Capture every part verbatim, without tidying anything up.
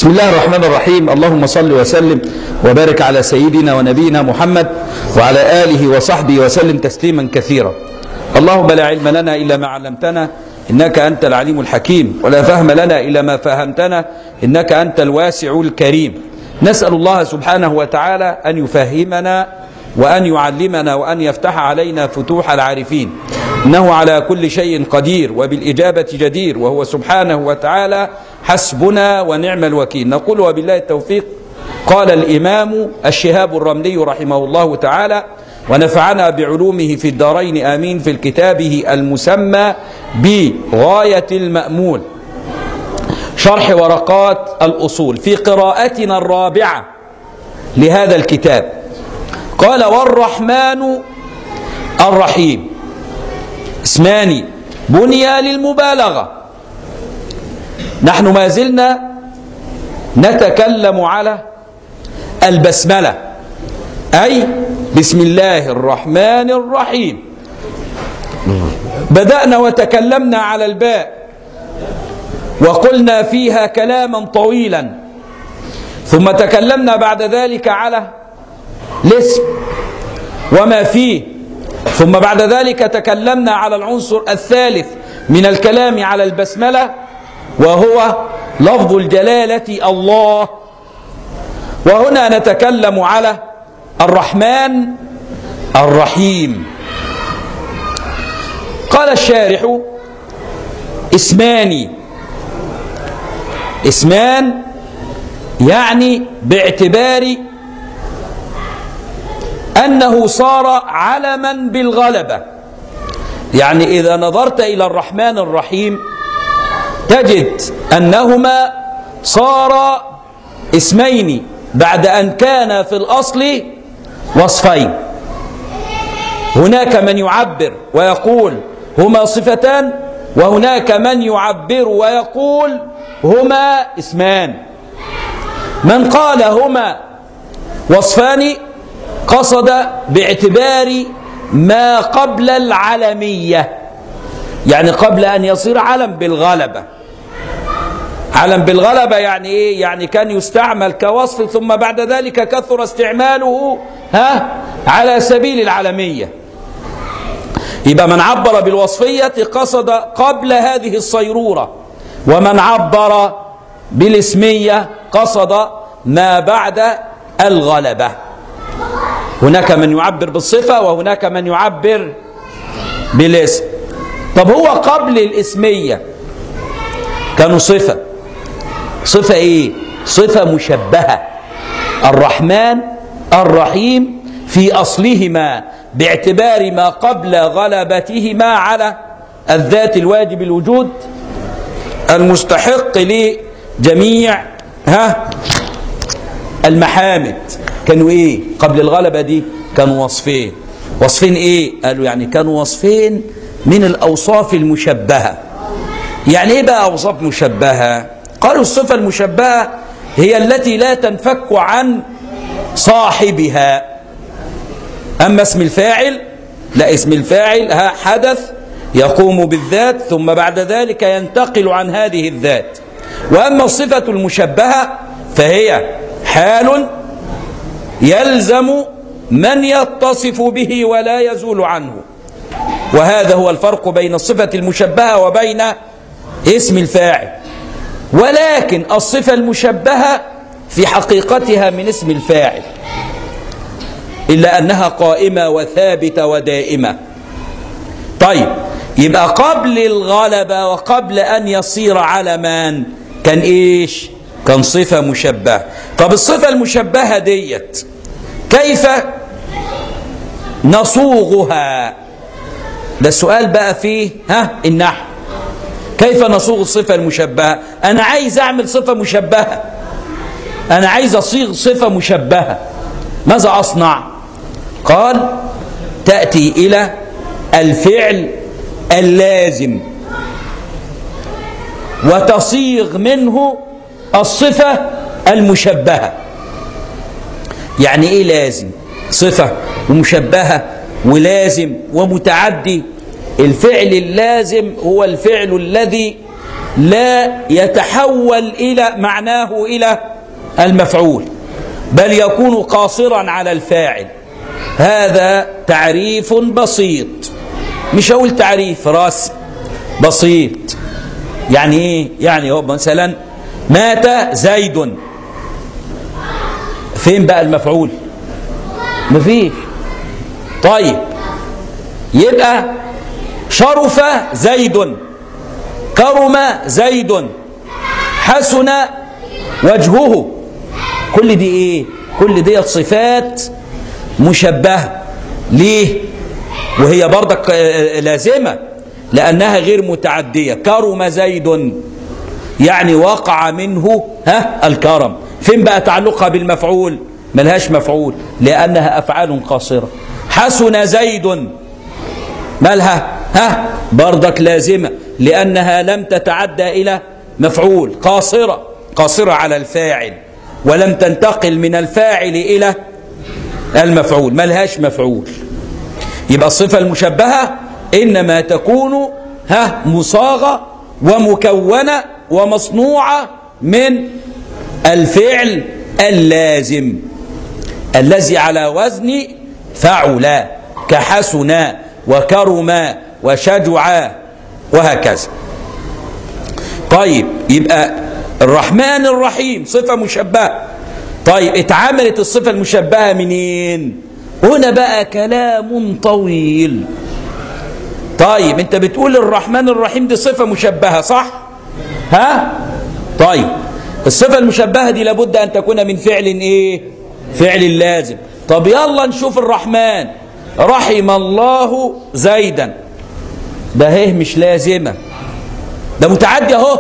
بسم الله الرحمن الرحيم. اللهم صل وسلم وبارك على سيدنا ونبينا محمد وعلى آله وصحبه وسلم تسليما كثيرا. اللهم لا علم لنا إلا ما علمتنا إنك أنت العليم الحكيم، ولا فهم لنا إلا ما فهمتنا إنك أنت الواسع الكريم. نسأل الله سبحانه وتعالى أن يفهمنا وأن يعلمنا وأن يفتح علينا فتوح العارفين، إنه على كل شيء قدير وبالإجابة جدير، وهو سبحانه وتعالى حسبنا ونعم الوكيل. نقول وبالله التوفيق. قال الإمام الشهاب الرملي رحمه الله تعالى، ونفعنا بعلومه في الدارين آمين، في كتابه المسمى بغاية المأمول، شرح ورقات الأصول، في قراءتنا الرابعة لهذا الكتاب. قال: والرحمن الرحيم اسمان بنيا للمبالغة. نحن ما زلنا نتكلم على البسملة، أي بسم الله الرحمن الرحيم. بدأنا وتكلمنا على الباء وقلنا فيها كلاما طويلا، ثم تكلمنا بعد ذلك على الاسم وما فيه، ثم بعد ذلك تكلمنا على العنصر الثالث من الكلام على البسملة، وهو لفظ الجلالة الله. وهنا نتكلم على الرحمن الرحيم. قال الشارح: اسمان اسمان يعني باعتبار أنه صار علما بالغلبة. يعني إذا نظرت إلى الرحمن الرحيم تجد أنهما صار اسمين بعد أن كان في الأصل وصفين. هناك من يعبر ويقول هما صفتان، وهناك من يعبر ويقول هما اسمان. من قال هما وصفان قصد باعتبار ما قبل العلمية، يعني قبل أن يصير علم بالغلبة. علم بالغلبة يعني إيه؟ يعني كان يستعمل كوصف، ثم بعد ذلك كثر استعماله ها على سبيل العلمية. يبقى من عبر بالوصفية قصد قبل هذه الصيرورة، ومن عبر بالاسمية قصد ما بعد الغلبة. هناك من يعبر بالصفة وهناك من يعبر بالاسم. طب هو قبل الاسمية كانوا صفة صفة ايه؟ صفة مشبهة. الرحمن الرحيم في أصلهما باعتبار ما قبل غلبتهما على الذات الواجب الوجود المستحق لجميع ها المحامد. كانوا ايه قبل الغلبة دي؟ كانوا وصفين. وصفين ايه؟ قالوا يعني كانوا وصفين من الأوصاف المشبهة. يعني ايه بقى أوصاف مشبهة؟ قالوا الصفة المشبهة هي التي لا تنفك عن صاحبها. أما اسم الفاعل لا، اسم الفاعل ها حدث يقوم بالذات ثم بعد ذلك ينتقل عن هذه الذات. وأما الصفة المشبهة فهي حال يلزم من يتصف به ولا يزول عنه. وهذا هو الفرق بين الصفة المشبهة وبين اسم الفاعل. ولكن الصفة المشبهة في حقيقتها من اسم الفاعل، إلا أنها قائمة وثابتة ودائمة. طيب، يبقى قبل الغلبة وقبل أن يصير علمان كان إيش؟ كان صفة مشبهة. طب الصفة المشبهة ديت كيف نصوغها؟ ده السؤال بقى فيه ها النحو. كيف نصوغ الصفة المشبهة؟ أنا عايز أعمل صفة مشبهة، أنا عايز أصيغ صفة مشبهة، ماذا أصنع؟ قال: تأتي إلى الفعل اللازم وتصيغ منه الصفة المشبهة. يعني إيه لازم؟ صفة ومشبهة ولازم ومتعدي. الفعل اللازم هو الفعل الذي لا يتحول إلى معناه إلى المفعول، بل يكون قاصرا على الفاعل. هذا تعريف بسيط، مش هقول تعريف رسم، بسيط. يعني ايه؟ يعني هو مثلا مات زيد، فين بقى المفعول؟ مفيش. طيب يبقى شرف زيد، كرم زيد، حسن وجهه. كل دي ايه؟ كل دي صفات مشبهة. ليه؟ وهي برضك لازمة لأنها غير متعدية. كرم زيد يعني وقع منه ها الكرم. فين بقى تعلقها بالمفعول؟ ملهاش مفعول لأنها أفعال قاصرة. حسن زيد مالها؟ ها برضك لازمة لأنها لم تتعدى إلى مفعول، قاصرة قاصرة على الفاعل، ولم تنتقل من الفاعل إلى المفعول، ملهاش مفعول. يبقى الصفة المشبهة إنما تكون ها مصاغة ومكونة ومصنوعة من الفعل اللازم الذي على وزن فعلا، كحسنا وكرما وشجعا وهكذا. طيب يبقى الرحمن الرحيم صفة مشبهة. طيب اتعملت الصفة المشبهة منين؟ هنا بقى كلام طويل. طيب انت بتقول الرحمن الرحيم دي صفة مشبهة صح؟ ها؟ طيب الصفة المشبهة دي لابد ان تكون من فعل ايه؟ فعل لازم. طب يلا نشوف الرحمن. رحم الله زيدا، ده هيه مش لازمة، ده متعدي اهو.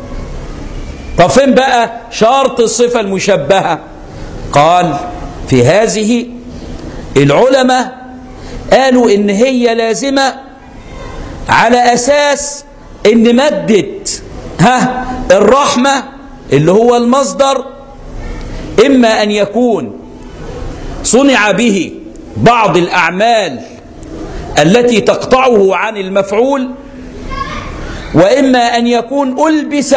طب فين بقى شرط الصفة المشبهة؟ قال في هذه العلماء قالوا ان هي لازمة على اساس ان مادة ها الرحمة اللي هو المصدر اما ان يكون صنع به بعض الاعمال التي تقطعه عن المفعول، واما ان يكون البس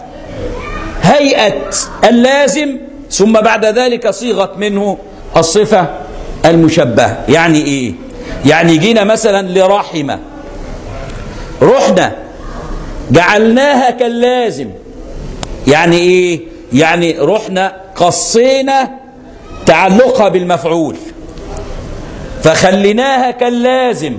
هيئة اللازم ثم بعد ذلك صيغت منه الصفة المشبهة. يعني ايه؟ يعني جينا مثلا لرحمة، رحنا جعلناها كاللازم. يعني ايه؟ يعني رحنا قصينا تعلقها بالمفعول فخليناها كاللازم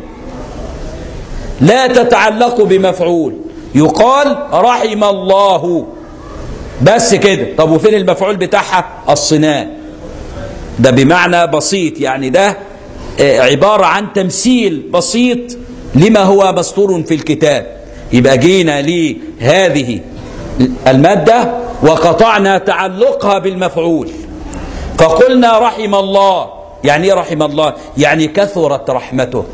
لا تتعلق بمفعول، يقال رحم الله بس كده. طب وفين المفعول بتاعها؟ الصناء. ده بمعنى بسيط، يعني ده عبارة عن تمثيل بسيط لما هو مستور في الكتاب. يبقى جينا لهذه المادة وقطعنا تعلقها بالمفعول فقلنا رحم الله. يعني ايه رحم الله؟ يعني كثرت رحمته،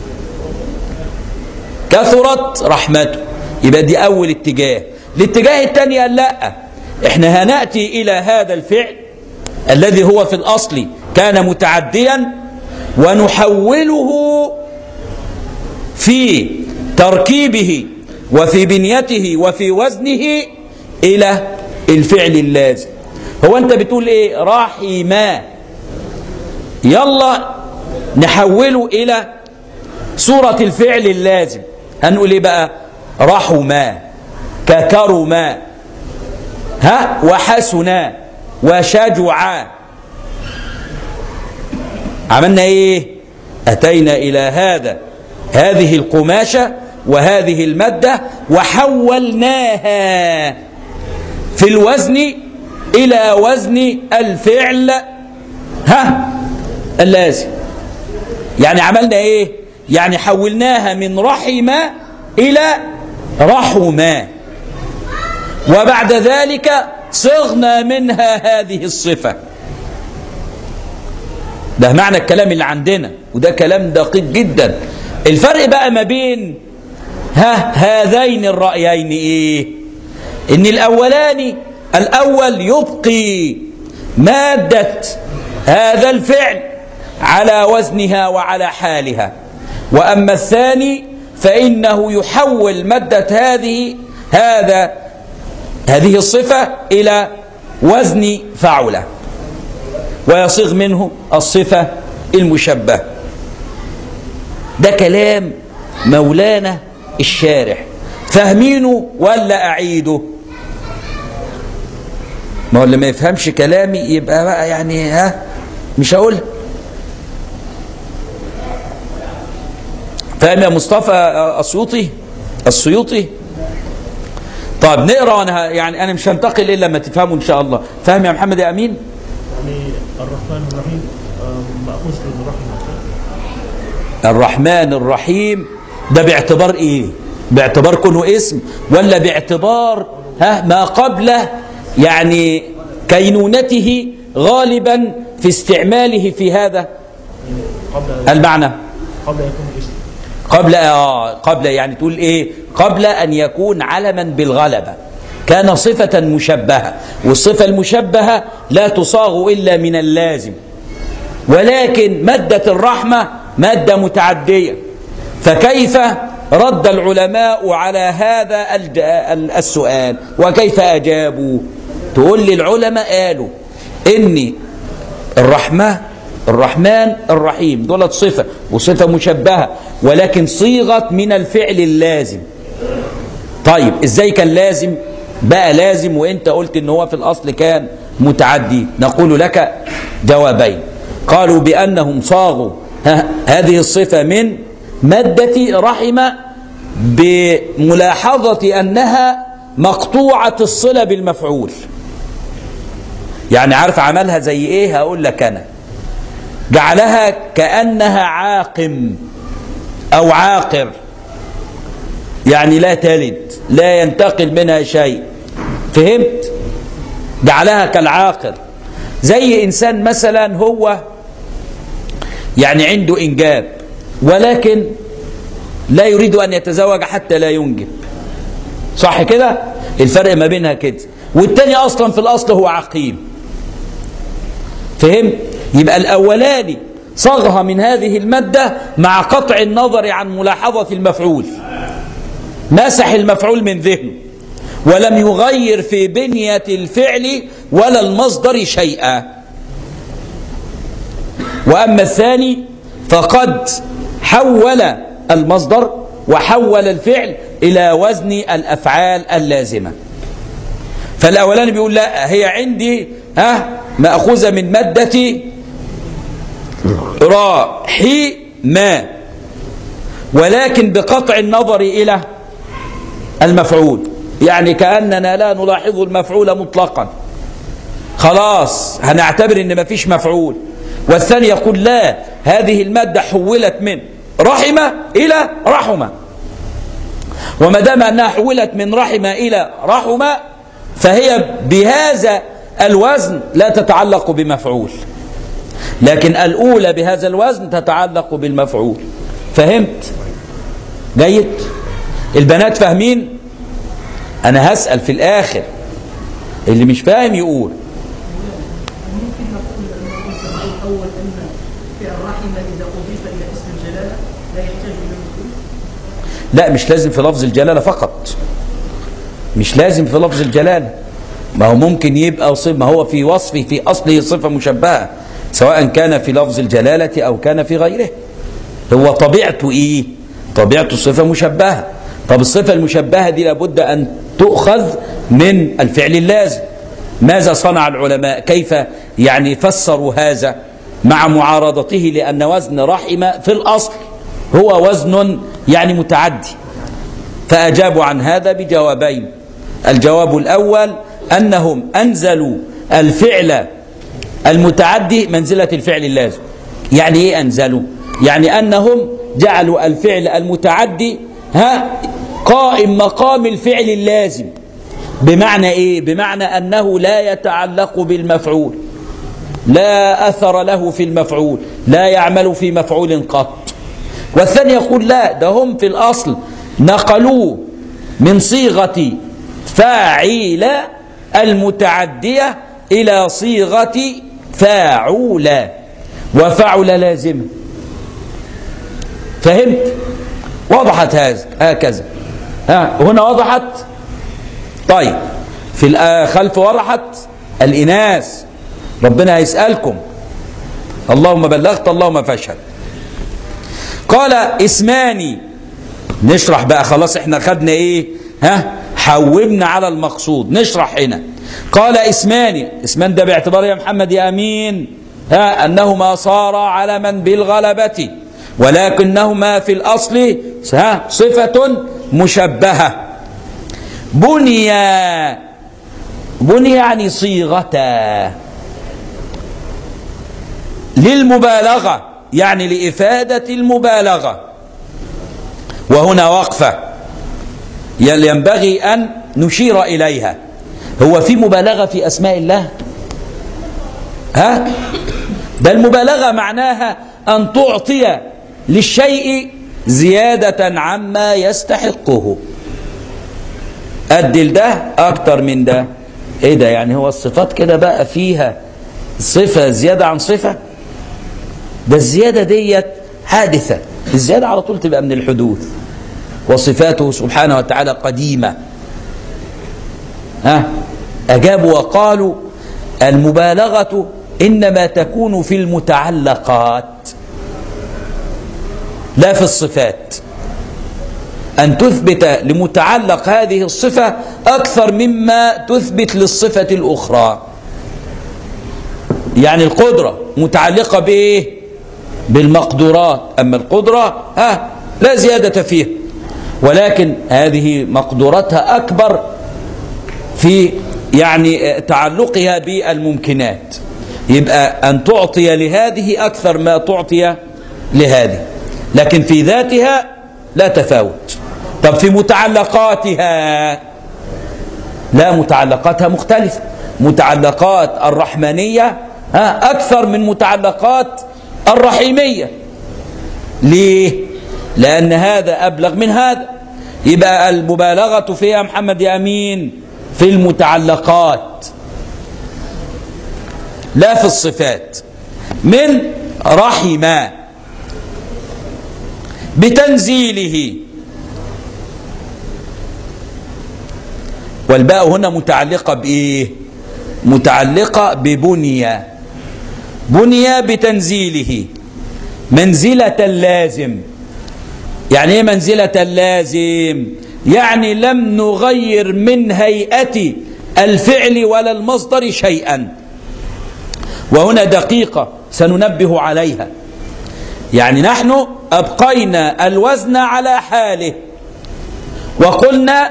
كثرت رحمته. يبقى دي أول اتجاه. الاتجاه الثاني قال لا، احنا هنأتي إلى هذا الفعل الذي هو في الأصل كان متعديا ونحوله في تركيبه وفي بنيته وفي وزنه إلى الفعل اللازم. هو أنت بتقول إيه؟ رحما، يلا نحوله إلى صورة الفعل اللازم. هنقول إيه بقى؟ رحما ككرما ها وحسنا وشجعا. عملنا ايه؟ اتينا الى هذا هذه القماشة وهذه المادة وحولناها في الوزن الى وزن الفعل ها اللازم. يعني عملنا ايه؟ يعني حولناها من رحم الى رحما، وبعد ذلك صغنا منها هذه الصفة. ده معنى الكلام اللي عندنا، وده كلام دقيق جدا. الفرق بقى ما بين ها هذين الرأيين ايه؟ ان الاولاني الاول يبقي مادة هذا الفعل على وزنها وعلى حالها، واما الثاني فانه يحول مادة هذه هذا هذه الصفة إلى وزن فعل، ويصيغ منه الصفة المشبهة. ده كلام مولانا الشارح، فاهمينه ولا أعيده؟ ما هو اللي ما يفهمش كلامي يبقى بقى يعني ها مش هقول. فاهم يا مصطفى السيوطي السيوطي؟ طيب نقرا، وانا يعني انا مش هنتقل الا لما تفهموا ان شاء الله. فاهم يا محمد يا امين؟ يعني الرحمن الرحيم مأخوذ من الرحمة. الرحمن الرحيم ده باعتبار ايه؟ باعتبار كونه اسم ولا باعتبار ها ما قبل يعني كينونته غالبا في استعماله في هذا المعنى؟ قبل يكون اسم. قبل آه قبل يعني تقول ايه؟ قبل ان يكون علما بالغلبة كان صفة مشبهة، والصفة المشبهة لا تصاغ الا من اللازم، ولكن مادة الرحمة مادة متعدية. فكيف رد العلماء على هذا السؤال وكيف أجابوا؟ تقول لي العلماء قالوا إن الرحمة الرحمن الرحيم دولت صفة وصفة مشبهة، ولكن صيغت من الفعل اللازم. طيب إزاي كان لازم بقى لازم وإنت قلت إن هو في الأصل كان متعدي؟ نقول لك جوابين. قالوا بأنهم صاغوا هذه الصفة من مادة رحمة بملاحظة أنها مقطوعة الصلة بالمفعول. يعني عارف عملها زي إيه؟ هقول لك أنا، جعلها كأنها عاقم أو عاقر، يعني لا تلد لا ينتقل منها شيء. فهمت؟ جعلها كالعاقر، زي إنسان مثلا هو يعني عنده إنجاب ولكن لا يريد أن يتزوج حتى لا ينجب، صح كده؟ الفرق ما بينها كده. والتاني أصلا في الأصل هو عقيم. فهم؟ يبقى الأولاني صاغها من هذه المادة مع قطع النظر عن ملاحظة المفعول، مسح المفعول من ذهنه ولم يغير في بنية الفعل ولا المصدر شيئا. وأما الثاني فقد حول المصدر وحول الفعل إلى وزن الأفعال اللازمة. فالأولاني بيقول لا، هي عندي ها مأخوذة من مادة راحمة، ولكن بقطع النظر إلى المفعول، يعني كأننا لا نلاحظ المفعول مطلقا، خلاص هنعتبر ان مفيش مفعول. والثاني يقول لا، هذه المادة حولت من رحمة إلى رحمة، وما دام أنها حولت من رحمة إلى رحمة فهي بهذا الوزن لا تتعلق بمفعول، لكن الأولى بهذا الوزن تتعلق بالمفعول. فهمت؟ جيد؟ البنات فاهمين؟ أنا هسأل في الآخر، اللي مش فاهم يقول. ممكن نقول أن الأول أن في الرحمة إذا أضيف إلى اسم الجلالة لا يحتاج إلى المفعول؟ لا، مش لازم في لفظ الجلالة فقط، مش لازم في لفظ الجلالة، ما هو ممكن يبقى صفة، ما هو في وصفه في أصله صفة مشبهة سواء كان في لفظ الجلالة أو كان في غيره. هو طبيعته إيه؟ طبيعته صفة مشبهة. طب الصفة المشبهة دي لابد أن تؤخذ من الفعل اللازم. ماذا صنع العلماء؟ كيف يعني فسروا هذا مع معارضته؟ لأن وزن رحمة في الأصل هو وزن يعني متعدي. فأجابوا عن هذا بجوابين. الجواب الأول أنهم أنزلوا الفعل المتعدي منزلة الفعل اللازم. يعني إيه أنزلوا؟ يعني أنهم جعلوا الفعل المتعدي ها قائم مقام الفعل اللازم. بمعنى إيه؟ بمعنى أنه لا يتعلق بالمفعول، لا أثر له في المفعول، لا يعمل في مفعول قط. والثاني يقول لا، ده هم في الأصل نقلوه من صيغة فاعل المتعدية إلى صيغة فاعول، وفاعل لازمة. فهمت؟ وضحت هذا هكذا. ها هنا وضحت؟ طيب في خلف ورحت الإناث، ربنا هيسألكم. اللهم بلغت اللهم فاشهد. قال اسمان، نشرح بقى خلاص، احنا خدنا ايه؟ ها حوبنا على المقصود، نشرح هنا. قال اسمان، اسمان ده باعتبار يا محمد يا امين ها انهما صارا علما بالغلبة، ولكنهما في الاصل ها صفة مشبهة. بني، بني يعني صيغة للمبالغة، يعني لإفادة المبالغة. وهنا وقفة ينبغي أن نشير إليها. هو في مبالغة في أسماء الله؟ ها؟ ده المبالغة معناها أن تعطي للشيء زيادة عما يستحقه. أدل ده أكتر من ده. إيه ده؟ يعني هو الصفات كده بقى فيها صفة زيادة عن صفة؟ ده الزيادة ديت حادثة، الزيادة على طول تبقى من الحدوث، وصفاته سبحانه وتعالى قديمة. ها أجابوا وقالوا المبالغة إنما تكون في المتعلقات لا في الصفات، أن تثبت لمتعلق هذه الصفة أكثر مما تثبت للصفة الأخرى. يعني القدرة متعلقة بإيه؟ بالمقدورات، أما القدرة ها لا زيادة فيها، ولكن هذه مقدورتها أكبر في يعني تعلقها بالممكنات، يبقى أن تعطي لهذه أكثر ما تعطي لهذه، لكن في ذاتها لا تفاوت. طب في متعلقاتها لا، متعلقاتها مختلفة. متعلقات الرحمنية ها أكثر من متعلقات الرحيمية. ليه؟ لأن هذا أبلغ من هذا. يبقى المبالغة فيها محمد يا أمين في المتعلقات لا في الصفات. من رحمة بتنزيله، والباء هنا متعلقة بإيه؟ متعلقة ببنية. بنية بتنزيله منزلة اللازم. يعني ايه منزلة اللازم؟ يعني لم نغير من هيئة الفعل ولا المصدر شيئا. وهنا دقيقة سننبه عليها. يعني نحن أبقينا الوزن على حاله وقلنا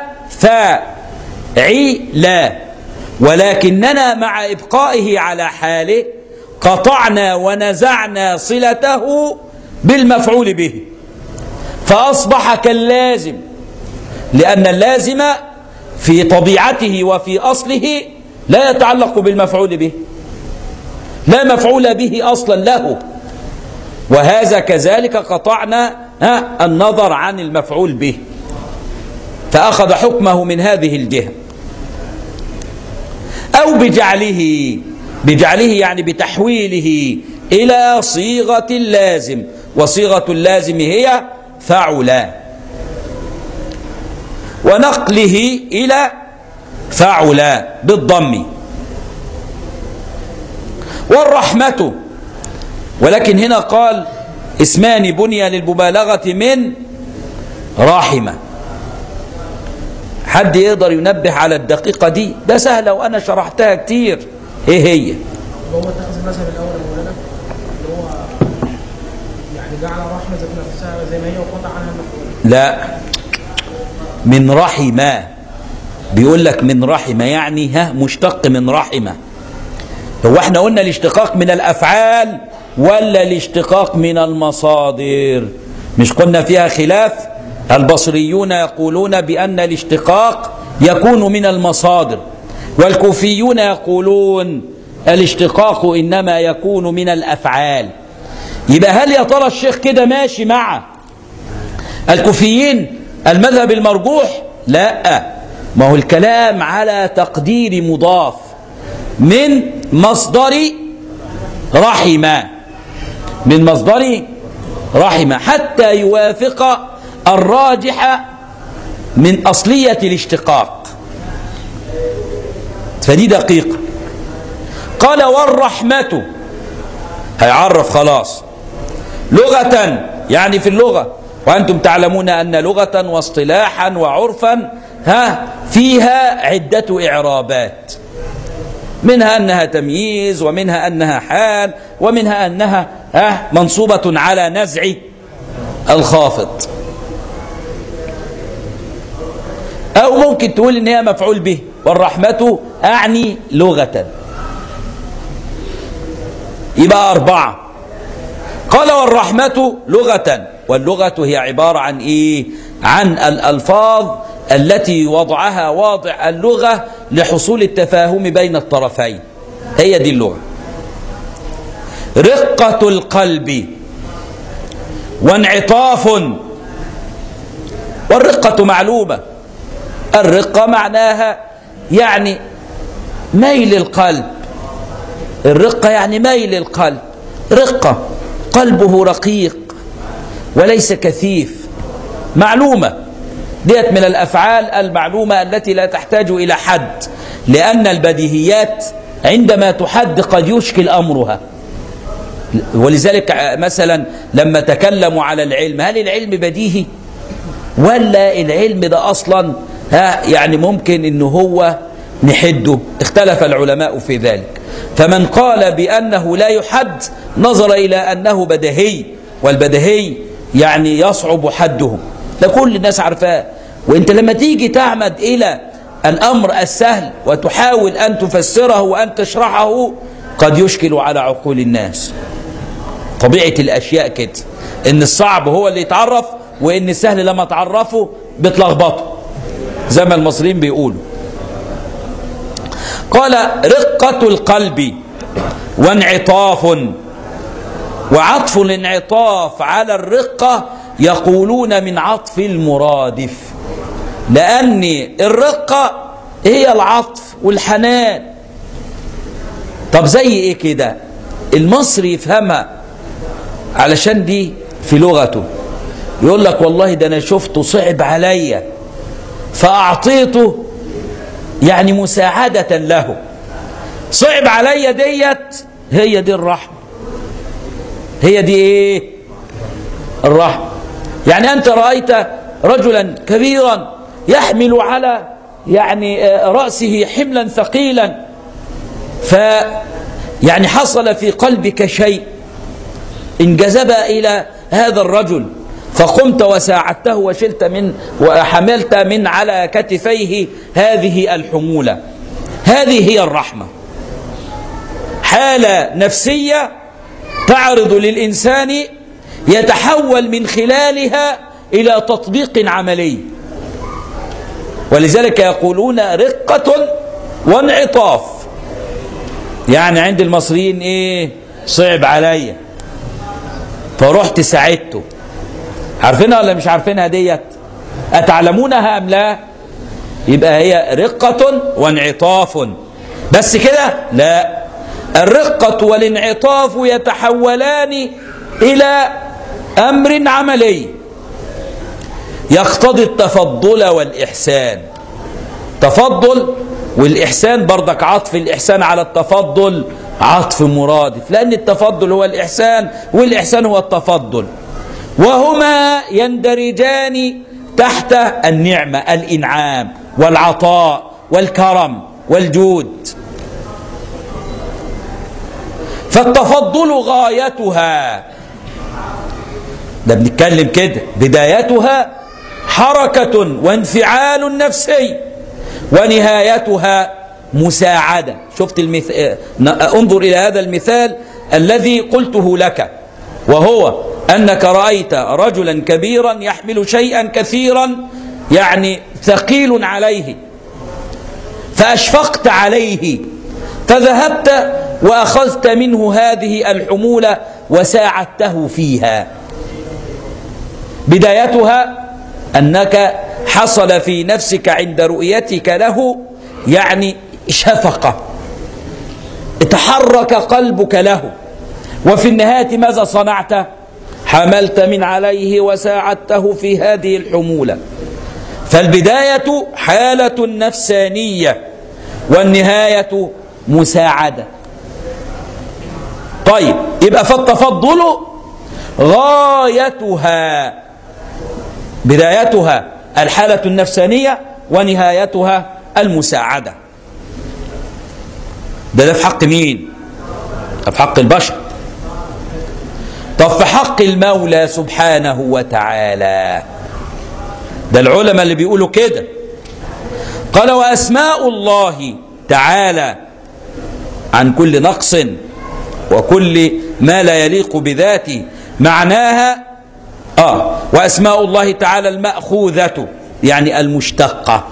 فاعل، ولكننا مع إبقائه على حاله قطعنا ونزعنا صلته بالمفعول به، فأصبح كاللازم، لأن اللازم في طبيعته وفي أصله لا يتعلق بالمفعول به، لا مفعول به أصلا له. وهذا كذلك قطعنا النظر عن المفعول به، فأخذ حكمه من هذه الجهة. أو بجعله، بجعله يعني بتحويله إلى صيغة اللازم، وصيغة اللازم هي فعل، ونقله إلى فعل بالضم. والرحمة، ولكن هنا قال اسمان بني للمبالغة من رحمة. حد يقدر ينبه على الدقيقة دي؟ ده سهلة وأنا شرحتها كتير. إيه هي؟ هو اتخذ المذهب الأول يا مولانا، اللي هو يعني جعل رحمة ذات نفسها زي ما هي وقطع عنها المفعول. لا، من رحمة، بيقول لك من رحمة يعني ها مشتق من رحمة. هو احنا قلنا الاشتقاق من الأفعال ولا الاشتقاق من المصادر؟ مش قلنا فيها خلاف؟ البصريون يقولون بأن الاشتقاق يكون من المصادر، والكوفيون يقولون الاشتقاق إنما يكون من الأفعال. يبقى هل يا ترى الشيخ كده ماشي مع الكوفيين المذهب المرجوح؟ لا، ما هو الكلام على تقدير مضاف من مصدر رحمة، من مصدر رحمة حتى يوافق الراجح من أصلية الاشتقاق. فدي دقيقة. قال والرحمة، هيعرف خلاص لغة، يعني في اللغة، وأنتم تعلمون أن لغة واصطلاحا وعرفا ها فيها عدة إعرابات، منها أنها تمييز، ومنها أنها حال، ومنها أنها ها منصوبة على نزع الخافض، أو ممكن تقول إن هي مفعول به. والرحمة أعني لغة، يبقى أربعة. قال والرحمة لغة، واللغة هي عبارة عن إيه؟ عن الألفاظ التي وضعها واضع اللغة لحصول التفاهم بين الطرفين، هي دي اللغة. رقة القلب وانعطاف، والرقة معلومة، الرقة معناها يعني ميل القلب، الرقة يعني ميل القلب، رقة قلبه رقيق وليس كثيف، معلومة، ديت من الأفعال المعلومة التي لا تحتاج إلى حد، لأن البديهيات عندما تحد قد يشكل أمرها. ولذلك مثلا لما تكلموا على العلم، هل العلم بديهي ولا العلم ده أصلا ها يعني ممكن إنه هو نحده؟ اختلف العلماء في ذلك، فمن قال بأنه لا يحد نظر إلى أنه بديهي، والبديهي يعني يصعب حده، ده كل الناس عارفاه. وانت لما تيجي تعمد إلى الأمر السهل وتحاول أن تفسره وأن تشرحه قد يشكل على عقول الناس. طبيعة الأشياء كده، إن الصعب هو اللي يتعرف، وإن السهل لما تعرفه بتلخبطه زي ما المصريين بيقولوا. قال رقة القلب وانعطاف، وعطف الانعطاف على الرقة يقولون من عطف المرادف، لأن الرقة هي العطف والحنان. طب زي ايه كده؟ المصري يفهمها علشان دي في لغته، يقول لك والله ده انا شفته صعب عليا فأعطيته يعني مساعدة له. صعب عليا ديت هي دي الرحمة، هي دي ايه؟ الرحمة. يعني أنت رأيت رجلا كبيرا يحمل على يعني رأسه حملا ثقيلا، ف يعني حصل في قلبك شيء انجذب إلى هذا الرجل، فقمت وساعدته وشلت من وحملت من على كتفيه هذه الحمولة. هذه هي الرحمة، حالة نفسية تعرض للإنسان يتحول من خلالها إلى تطبيق عملي. ولذلك يقولون رقة وانعطاف، يعني عند المصريين ايه؟ صعب عليا فرحت ساعدته. عارفينها ولا مش عارفينها ديت؟ أتعلمونها أم لا؟ يبقى هي رقة وانعطاف بس كده؟ لا، الرقة والانعطاف يتحولان إلى أمر عملي يقتضي التفضل والإحسان. تفضل والإحسان برضك عطف الإحسان على التفضل عطف مرادف، لأن التفضل هو الإحسان والإحسان هو التفضل، وهما يندرجان تحت النعمة، الإنعام والعطاء والكرم والجود. فالتفضل غايتها، ده بنتكلم كده، بدايتها حركة وانفعال نفسي، ونهايتها مساعدة. شفت المثال؟ انظر إلى هذا المثال الذي قلته لك، وهو أنك رأيت رجلا كبيرا يحمل شيئا كثيرا يعني ثقيل عليه، فأشفقت عليه فذهبت وأخذت منه هذه الحمولة وساعدته فيها. بدايتها أنك حصل في نفسك عند رؤيتك له يعني شفقة، تحرك قلبك له، وفي النهاية ماذا صنعت؟ حملت من عليه وساعدته في هذه الحمولة. فالبداية حالة نفسانية والنهاية مساعدة. طيب يبقى فالتفضل غايتها بدايتها الحالة النفسانية ونهايتها المساعدة. ده ده في حق مين؟ ده في حق البشر. طب في حق المولى سبحانه وتعالى، ده العلماء اللي بيقولوا كده، قال وأسماء الله تعالى عن كل نقص وكل ما لا يليق بذاته معناها آه وأسماء الله تعالى المأخوذة يعني المشتقة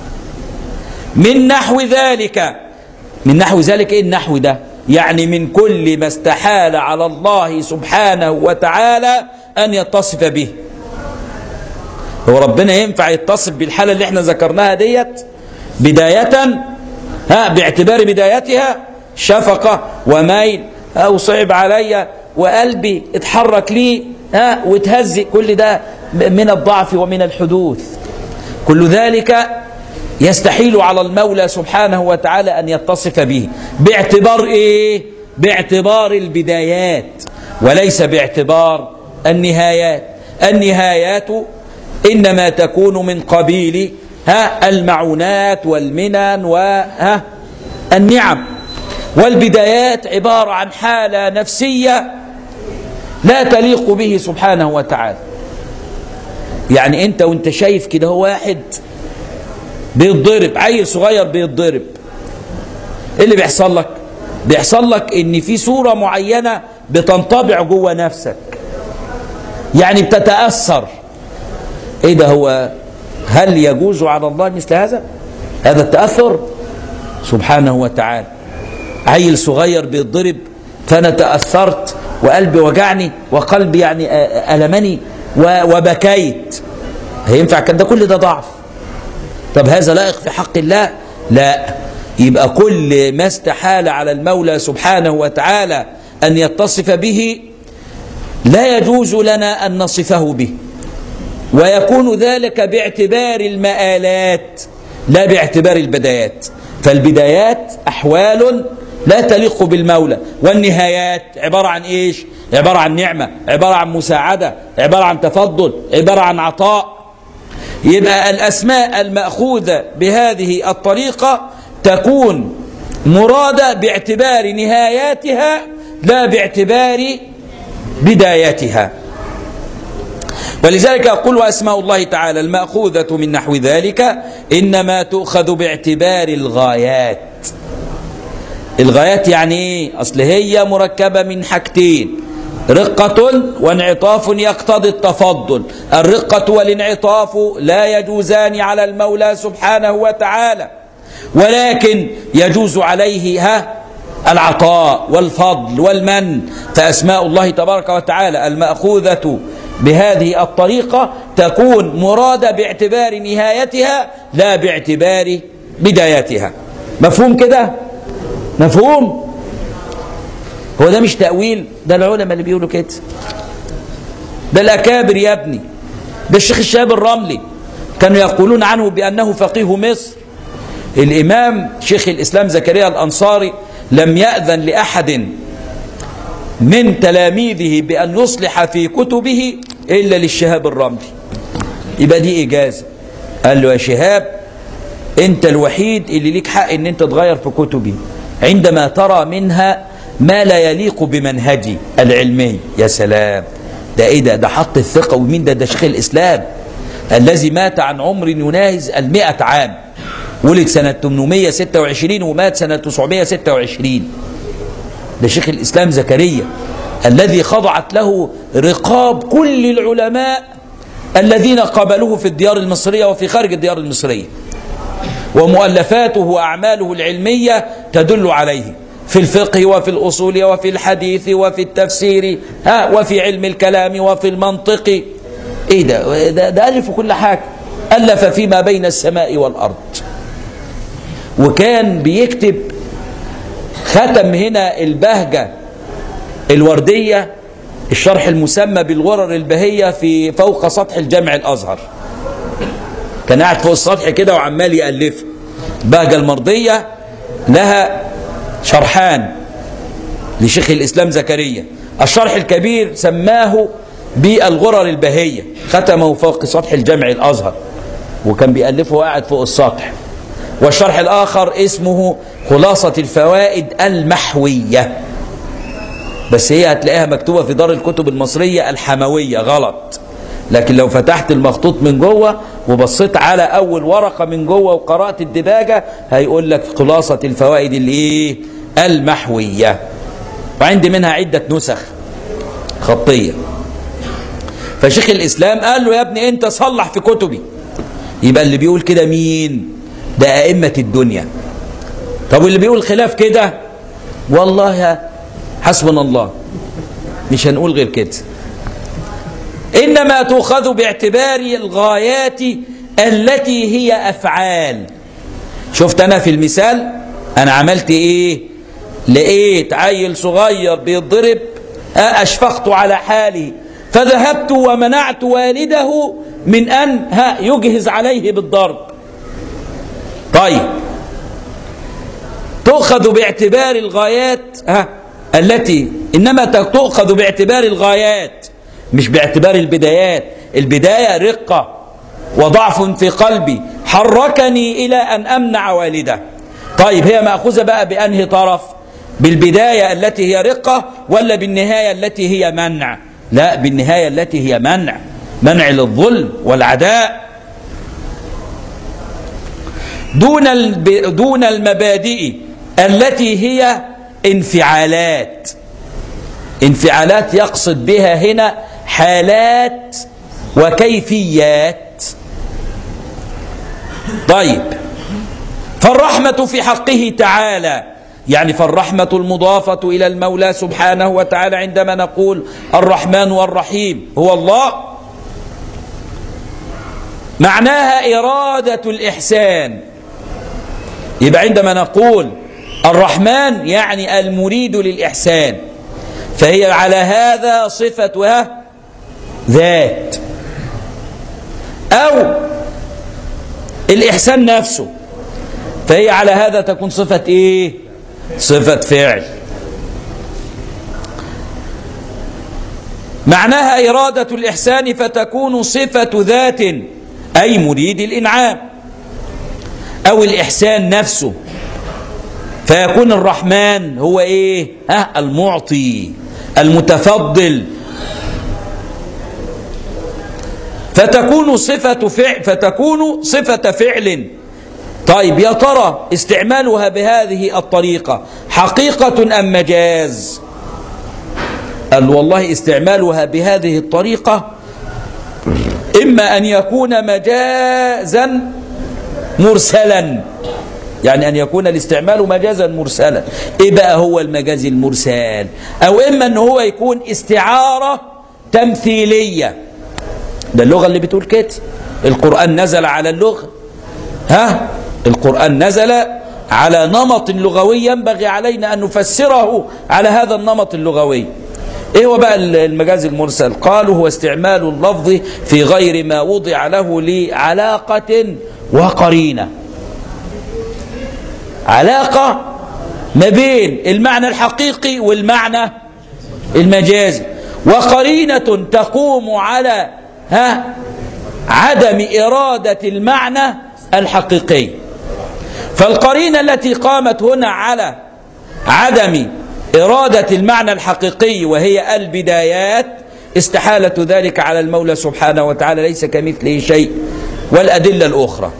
من نحو ذلك. من نحو ذلك إيه النحو ده؟ يعني من كل ما استحال على الله سبحانه وتعالى أن يتصف به. هو ربنا ينفع يتصف بالحالة اللي احنا ذكرناها ديت بداية ها باعتبار بدايتها شفقة وميل أو صعب علي وقلبي اتحرك لي ها وتهزئ، كل ده من الضعف ومن الحدوث. كل ذلك يستحيل على المولى سبحانه وتعالى أن يتصف به باعتبار إيه؟ باعتبار البدايات وليس باعتبار النهايات. النهايات إنما تكون من قبيل ها المعونات والمنن وها النعم، والبدايات عبارة عن حالة نفسية لا تليق به سبحانه وتعالى. يعني أنت وأنت شايف كده هو واحد بيتضرب، عيل صغير بيتضرب، ايه اللي بيحصل لك؟ بيحصل لك ان في صورة معينة بتنطبع جوه نفسك، يعني بتتأثر. ايه ده؟ هو هل يجوز على الله مثل هذا؟ هذا التأثر سبحانه وتعالى. عيل صغير بيتضرب فانا تأثرت وقلبي وجعني وقلبي يعني ألمني وبكيت، هينفع كان ده؟ كل ده ضعف. طب هذا لائق في حق الله؟ لا. يبقى كل ما استحال على المولى سبحانه وتعالى أن يتصف به لا يجوز لنا أن نصفه به، ويكون ذلك باعتبار المآلات لا باعتبار البدايات. فالبدايات أحوال لا تليق بالمولى، والنهايات عبارة عن إيش؟ عبارة عن نعمة، عبارة عن مساعدة، عبارة عن تفضل، عبارة عن عطاء. يبقى الأسماء المأخوذة بهذه الطريقة تكون مرادة باعتبار نهاياتها لا باعتبار بداياتها. ولذلك أقول وأسماء الله تعالى المأخوذة من نحو ذلك إنما تؤخذ باعتبار الغايات. الغايات يعني إيه؟ أصل هي مركبة من حاجتين، رقة وانعطاف يقتضي التفضل. الرقة والانعطاف لا يجوزان على المولى سبحانه وتعالى، ولكن يجوز عليه ها العطاء والفضل والمن. فأسماء الله تبارك وتعالى المأخوذة بهذه الطريقة تكون مرادة باعتبار نهايتها لا باعتبار بدايتها. مفهوم كده؟ مفهوم؟ هو ده مش تأويل، ده العلماء اللي بيقولوا كده، ده الأكابر يا ابني. ده الشيخ الشهاب الرملي كانوا يقولون عنه بأنه فقيه مصر. الإمام شيخ الإسلام زكريا الأنصاري لم يأذن لأحد من تلاميذه بأن يصلح في كتبه إلا للشهاب الرملي. يبقى دي إجازة. قال له يا شهاب أنت الوحيد اللي ليك حق أن أنت تغير في كتبي عندما ترى منها ما لا يليق بمنهجي العلمي. يا سلام، ده ايه ده؟ ده حط الثقة. ومين ده؟ ده شيخ الإسلام الذي مات عن عمر يناهز المئة عام، ولد سنة ثمانمائة وستة وعشرين ومات سنة تسعمائة وستة وعشرين. ده شيخ الإسلام زكريا الذي خضعت له رقاب كل العلماء الذين قابلوه في الديار المصرية وفي خارج الديار المصرية، ومؤلفاته وأعماله العلمية تدل عليه في الفقه وفي الأصول وفي الحديث وفي التفسير ها وفي علم الكلام وفي المنطق. ايه ده؟ ده, ده ألف كل حاجة، ألف فيما بين السماء والأرض. وكان بيكتب ختم هنا البهجة الوردية الشرح المسمى بالغرر البهية في فوق سطح الجامع الأزهر. كان قاعد فوق السطح كده وعمال يألف بهجة المرضية لها شرحان لشيخ الإسلام زكريا. الشرح الكبير سماه بالغرر البهية، ختمه فوق سطح الجامع الأزهر وكان بيألفه قاعد فوق السطح. والشرح الآخر اسمه خلاصة الفوائد المحوية، بس هي هتلاقيها مكتوبة في دار الكتب المصرية الحموية غلط، لكن لو فتحت المخطوط من جوه وبصيت على أول ورقة من جوه وقرأت الدباجة هيقول لك خلاصة الفوائد الايه المحوية، وعندي منها عدة نسخ خطية. فشيخ الإسلام قال له يا ابني أنت صلح في كتبي. يبقى اللي بيقول كده مين؟ ده أئمة الدنيا. طب واللي بيقول خلاف كده والله حسبنا الله، مش هنقول غير كده. إنما تؤخذ باعتبار الغايات التي هي أفعال. شفت أنا في المثال أنا عملت إيه؟ لقيت عيل صغير بيضرب، أشفقت على حاله فذهبت ومنعت والده من أن يجهز عليه بالضرب. طيب تؤخذ باعتبار الغايات ها التي إنما تؤخذ باعتبار الغايات مش باعتبار البدايات. البداية رقة وضعف في قلبي حركني إلى أن أمنع والده. طيب هي مأخوذة بقى بأنهي طرف؟ بالبداية التي هي رقة ولا بالنهاية التي هي منع؟ لا، بالنهاية التي هي منع، منع للظلم والعداء. دون دون المبادئ التي هي انفعالات. انفعالات يقصد بها هنا حالات وكيفيات. طيب فالرحمة في حقه تعالى، يعني فالرحمة المضافة إلى المولى سبحانه وتعالى عندما نقول الرحمن والرحيم هو الله، معناها إرادة الإحسان. يبقى عندما نقول الرحمن يعني المريد للإحسان، فهي على هذا صفتها ذات، أو الإحسان نفسه فهي على هذا تكون صفة إيه؟ صفة فعل. معناها إرادة الإحسان فتكون صفة ذات أي مريد الإنعام، أو الإحسان نفسه فيكون الرحمن هو إيه؟ ها المعطي المتفضل، فتكون صفة فعل فتكون صفة فعل. طيب يا ترى استعمالها بهذه الطريقة حقيقة أم مجاز؟ قال والله استعمالها بهذه الطريقة إما أن يكون مجازا مرسلا، يعني أن يكون الاستعمال مجازا مرسلا. إيه بقى هو المجاز المرسل؟ أو إما أن هو يكون استعارة تمثيلية. ده اللغة اللي بتقول كده. القرآن نزل على اللغة، ها القرآن نزل على نمط لغوي ينبغي علينا أن نفسره على هذا النمط اللغوي. إيه هو بقى المجاز المرسل؟ قالوا هو استعمال اللفظ في غير ما وضع له لعلاقة وقرينة. علاقة ما بين المعنى الحقيقي والمعنى المجازي، وقرينة تقوم على ها عدم إرادة المعنى الحقيقي. فالقرينة التي قامت هنا على عدم إرادة المعنى الحقيقي وهي البدايات، استحالة ذلك على المولى سبحانه وتعالى، ليس كمثله شيء، والأدلة الأخرى.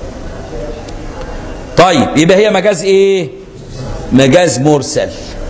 طيب يبقى هي مجاز إيه؟ مجاز مرسل.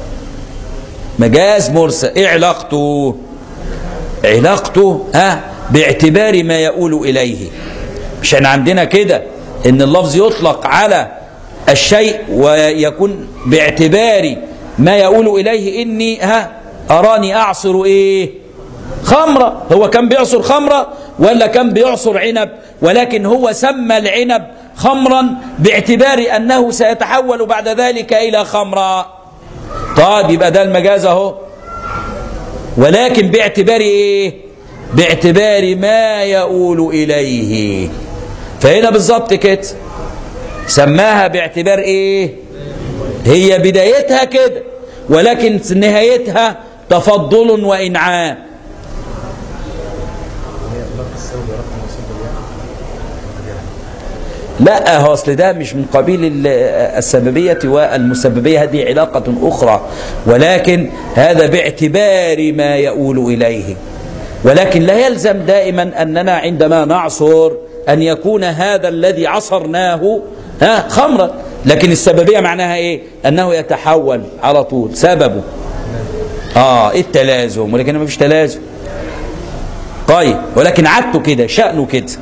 مجاز مرسل إيه علاقته؟ علاقته ها باعتبار ما يقول إليه. مش احنا عندنا كده ان اللفظ يطلق على الشيء ويكون باعتبار ما يقول إليه. إني ها أراني أعصر إيه؟ خمرة. هو كان بيعصر خمرة ولا كان بيعصر عنب؟ ولكن هو سمى العنب خمرا باعتبار أنه سيتحول بعد ذلك إلى خمرة. طيب يبقى ده المجاز اهو، ولكن باعتبار إيه؟ باعتبار ما يقول إليه. فهنا بالضبط كده سماها باعتبار إيه؟ هي بدايتها كده ولكن نهايتها تفضل وإنعام. لا هو اصل ده مش من قبيل السببية والمسببية، هذه علاقة أخرى، ولكن هذا باعتبار ما يؤول إليه. ولكن لا يلزم دائما أننا عندما نعصر أن يكون هذا الذي عصرناه ها خمرا، لكن السببية معناها إيه؟ أنه يتحول على طول سببه آه التلازم، ولكن ما فيش تلازم. طيب ولكن عادته كده، شأنه كده.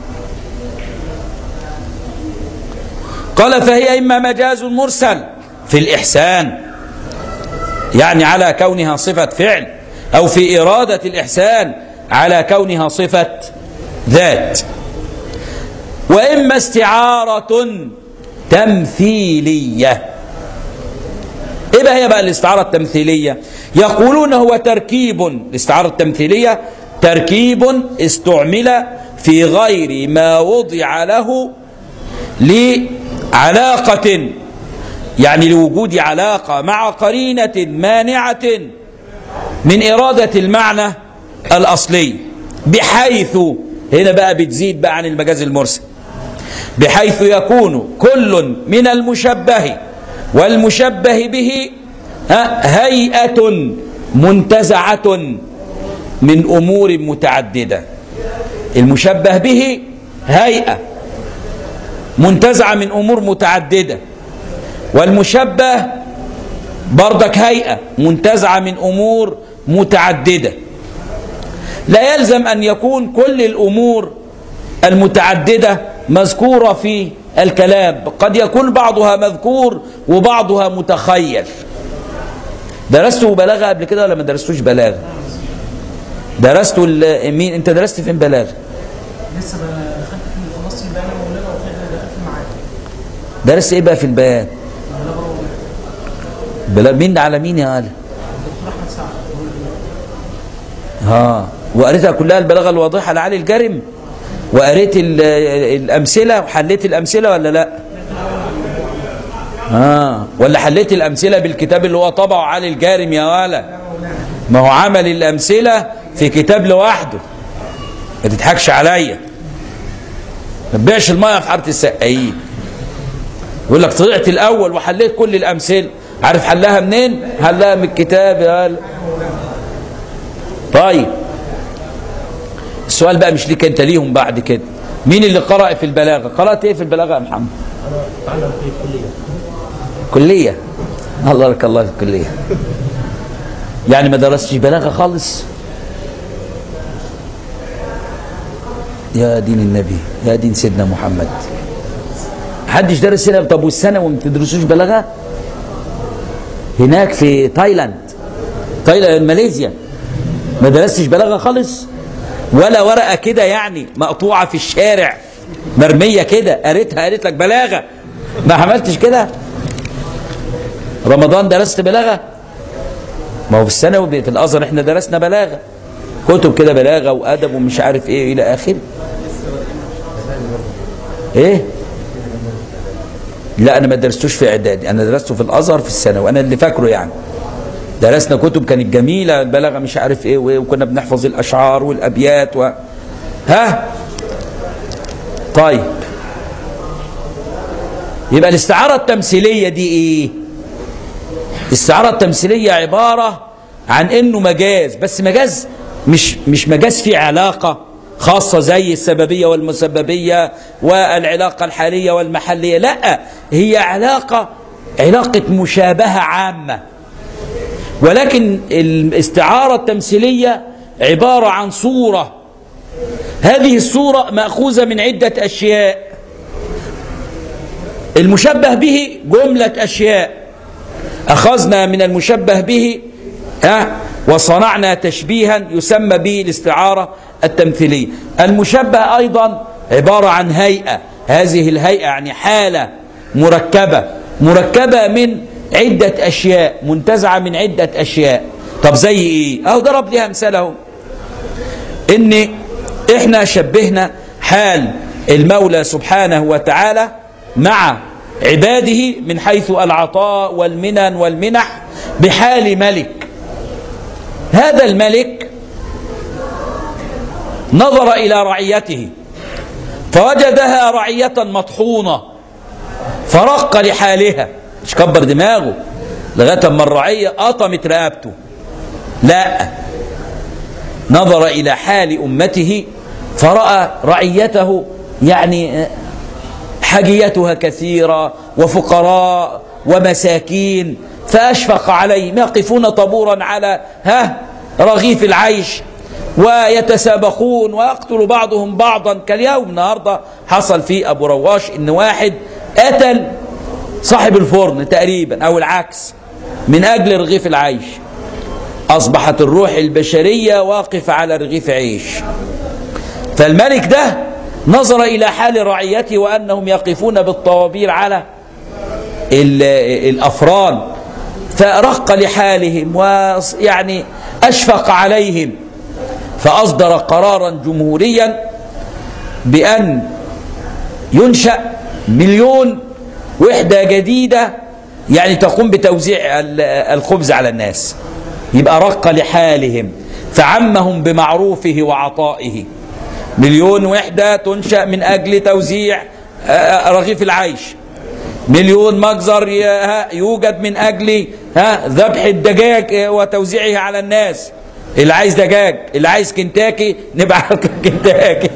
قال فهي إما مجاز مرسل في الإحسان، يعني على كونها صفة فعل، أو في إرادة الإحسان على كونها صفة ذات، وإما استعارة تمثيلية. إيه بقى هي بقى الاستعارة التمثيلية؟ يقولون هو تركيب، الاستعارة التمثيلية تركيب استعمل في غير ما وضع له لعلاقة، يعني لوجود علاقة مع قرينة مانعة من إرادة المعنى الأصلي، بحيث هنا بقى بتزيد بقى عن المجاز المرسل، بحيث يكون كل من المشبه والمشبه به هيئة منتزعة من أمور متعددة. المشبه به هيئة منتزعة من أمور متعددة، والمشبه برضك هيئة منتزعة من أمور متعددة. لا يلزم أن يكون كل الأمور المتعددة مذكورة في الكلام، قد يكون بعضها مذكور وبعضها متخيل. درستوا بلاغة قبل كده ولا ما درستوش بلاغة؟ درستوا مين؟ انت درست فين بلاغة؟ لسه دخلت في النص البيان مولانا وكده، دخلت في المعاني. درست ايه بقى في البيان؟ بلاغة مين على مين يا علي؟ الدكتور احمد سعد. ها وقريتها كلها البلاغة الواضحة لعلي الجرم؟ وقريت الأمثلة وحليت الأمثلة ولا لا؟ ها ولا حليت الأمثلة بالكتاب اللي هو طبعه علي الجارم يا ولا؟ ما هو عمل الأمثلة في كتاب لوحده، ما تضحكش عليا، ما تبيعش المية في حارة السقايين. يقول لك طلعت الأول وحليت كل الأمثلة، عارف حلها منين؟ حلها من الكتاب يا ولا. طيب السؤال بقى مش ليك انت، ليهم بعد كده. مين اللي قرأ في البلاغة؟ قرأت ايه في البلاغة يا محمد؟ تعلم في الكلية. كلية؟ الله لك الله في الكلية. يعني ما درستش بلاغة خالص؟ يا دين النبي، يا دين سيدنا محمد. محدش درس هنا؟ طب والسنة وما تدرسوش بلاغة؟ هناك في تايلاند، تايلاند ماليزيا، ما درستش بلاغة خالص؟ ولا ورقة كده يعني مقطوعة في الشارع مرمية كده قريتها قريت لك بلاغة؟ ما عملتش كده؟ رمضان درست بلاغة؟ ما هو في الثانوي في الأزهر احنا درسنا بلاغة، كتب كده بلاغة وأدب ومش عارف ايه إلى آخره. ايه؟ لا أنا ما درستوش في إعدادي، أنا درسته في الأزهر في الثانوي، أنا اللي فاكره يعني. درسنا كتب كانت جميلة، البلاغة مش عارف ايه وايه، وكنا بنحفظ الأشعار والأبيات و... ها؟ طيب يبقى الاستعارة التمثيلية دي ايه؟ الاستعارة التمثيلية عبارة عن انه مجاز، بس مجاز مش مش مجاز فيه علاقة خاصة زي السببية والمسببية والعلاقة الحالية والمحلية، لا، هي علاقة علاقة مشابهة عامة. ولكن الاستعارة التمثيلية عبارة عن صورة، هذه الصورة مأخوذة من عدة أشياء. المشبه به جملة أشياء، أخذنا من المشبه به ها وصنعنا تشبيها يسمى به الاستعارة التمثيلية. المشبه أيضا عبارة عن هيئة، هذه الهيئة يعني حالة مركبة مركبة من عدة أشياء، منتزعة من عدة أشياء. طب زي إيه؟ أهو ضرب لها مثال أهو، إن إحنا شبهنا حال المولى سبحانه وتعالى مع عباده من حيث العطاء والمنن والمنح بحال ملك. هذا الملك نظر إلى رعيته فوجدها رعية مطحونة فرق لحالها، مش كبر دماغه لغاية ما الرعية قطمت رقبته، لا، نظر إلى حال أمته فرأى رعيته يعني حاجيتها كثيرة وفقراء ومساكين، فأشفق عليهم يقفون طابورا على ها رغيف العيش ويتسابقون ويقتل بعضهم بعضا كاليوم. النهارده حصل في أبو رواش إن واحد قتل صاحب الفرن تقريبا أو العكس من أجل رغيف العيش. أصبحت الروح البشرية واقفة على رغيف عيش. فالملك ده نظر إلى حال رعيته وأنهم يقفون بالطوابير على الأفران فرق لحالهم ويعني أشفق عليهم، فأصدر قرارا جمهوريا بأن ينشأ مليون وحدة جديدة يعني تقوم بتوزيع الخبز على الناس. يبقى رق لحالهم فعمهم بمعروفه وعطائه. مليون وحدة تنشأ من أجل توزيع رغيف العيش، مليون مجزر يوجد من أجل ذبح الدجاج وتوزيعه على الناس، اللي عايز دجاج اللي عايز كنتاكي نبعت كنتاكي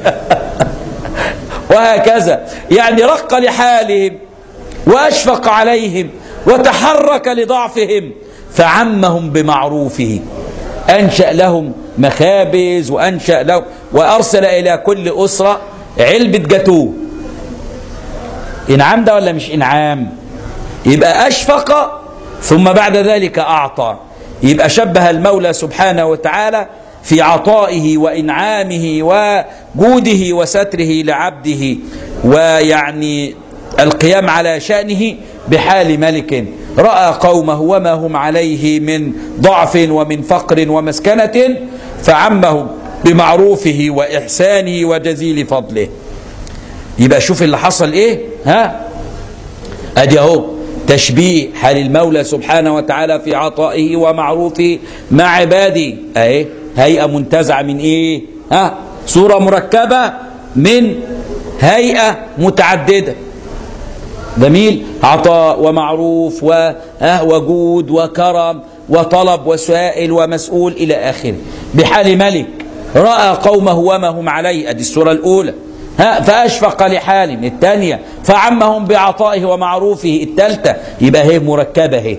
وهكذا. يعني رق لحالهم وأشفق عليهم وتحرك لضعفهم فعمهم بمعروفه، أنشأ لهم مخابز وأنشأ لهم وأرسل إلى كل أسرة علبة جاتوه. إنعام ده ولا مش إنعام؟ يبقى أشفق ثم بعد ذلك أعطى. يبقى شبه المولى سبحانه وتعالى في عطائه وإنعامه وجوده وستره لعبده ويعني القيام على شأنه بحال ملك رأى قومه وما هم عليه من ضعف ومن فقر ومسكنة فعمهم بمعروفه وإحسانه وجزيل فضله. يبقى شوف اللي حصل إيه، ها أدي أهو تشبيه حال المولى سبحانه وتعالى في عطائه ومعروفه مع عباده. أهي هيئة منتزعة من إيه، ها صورة مركبة من هيئة متعددة. جميل، عطاء ومعروف وجود وكرم وطلب وسائل ومسؤول إلى آخره بحال ملك رأى قومه وما هم عليه. أدي السورة الأولى. ها فأشفق لحالهم. الثانية فعمهم بعطائه ومعروفه. الثالثة يبقى هي مركبة هي.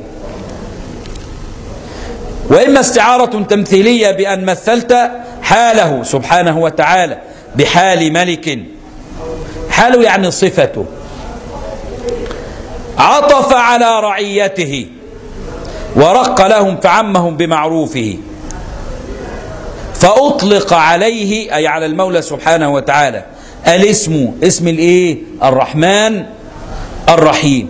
وإما استعارة تمثيلية بأن مثلت حاله سبحانه وتعالى بحال ملك. حاله يعني صفته. عطف على رعيته ورق لهم فعمهم بمعروفه فأطلق عليه أي على المولى سبحانه وتعالى الاسم اسم الايه الرحمن الرحيم،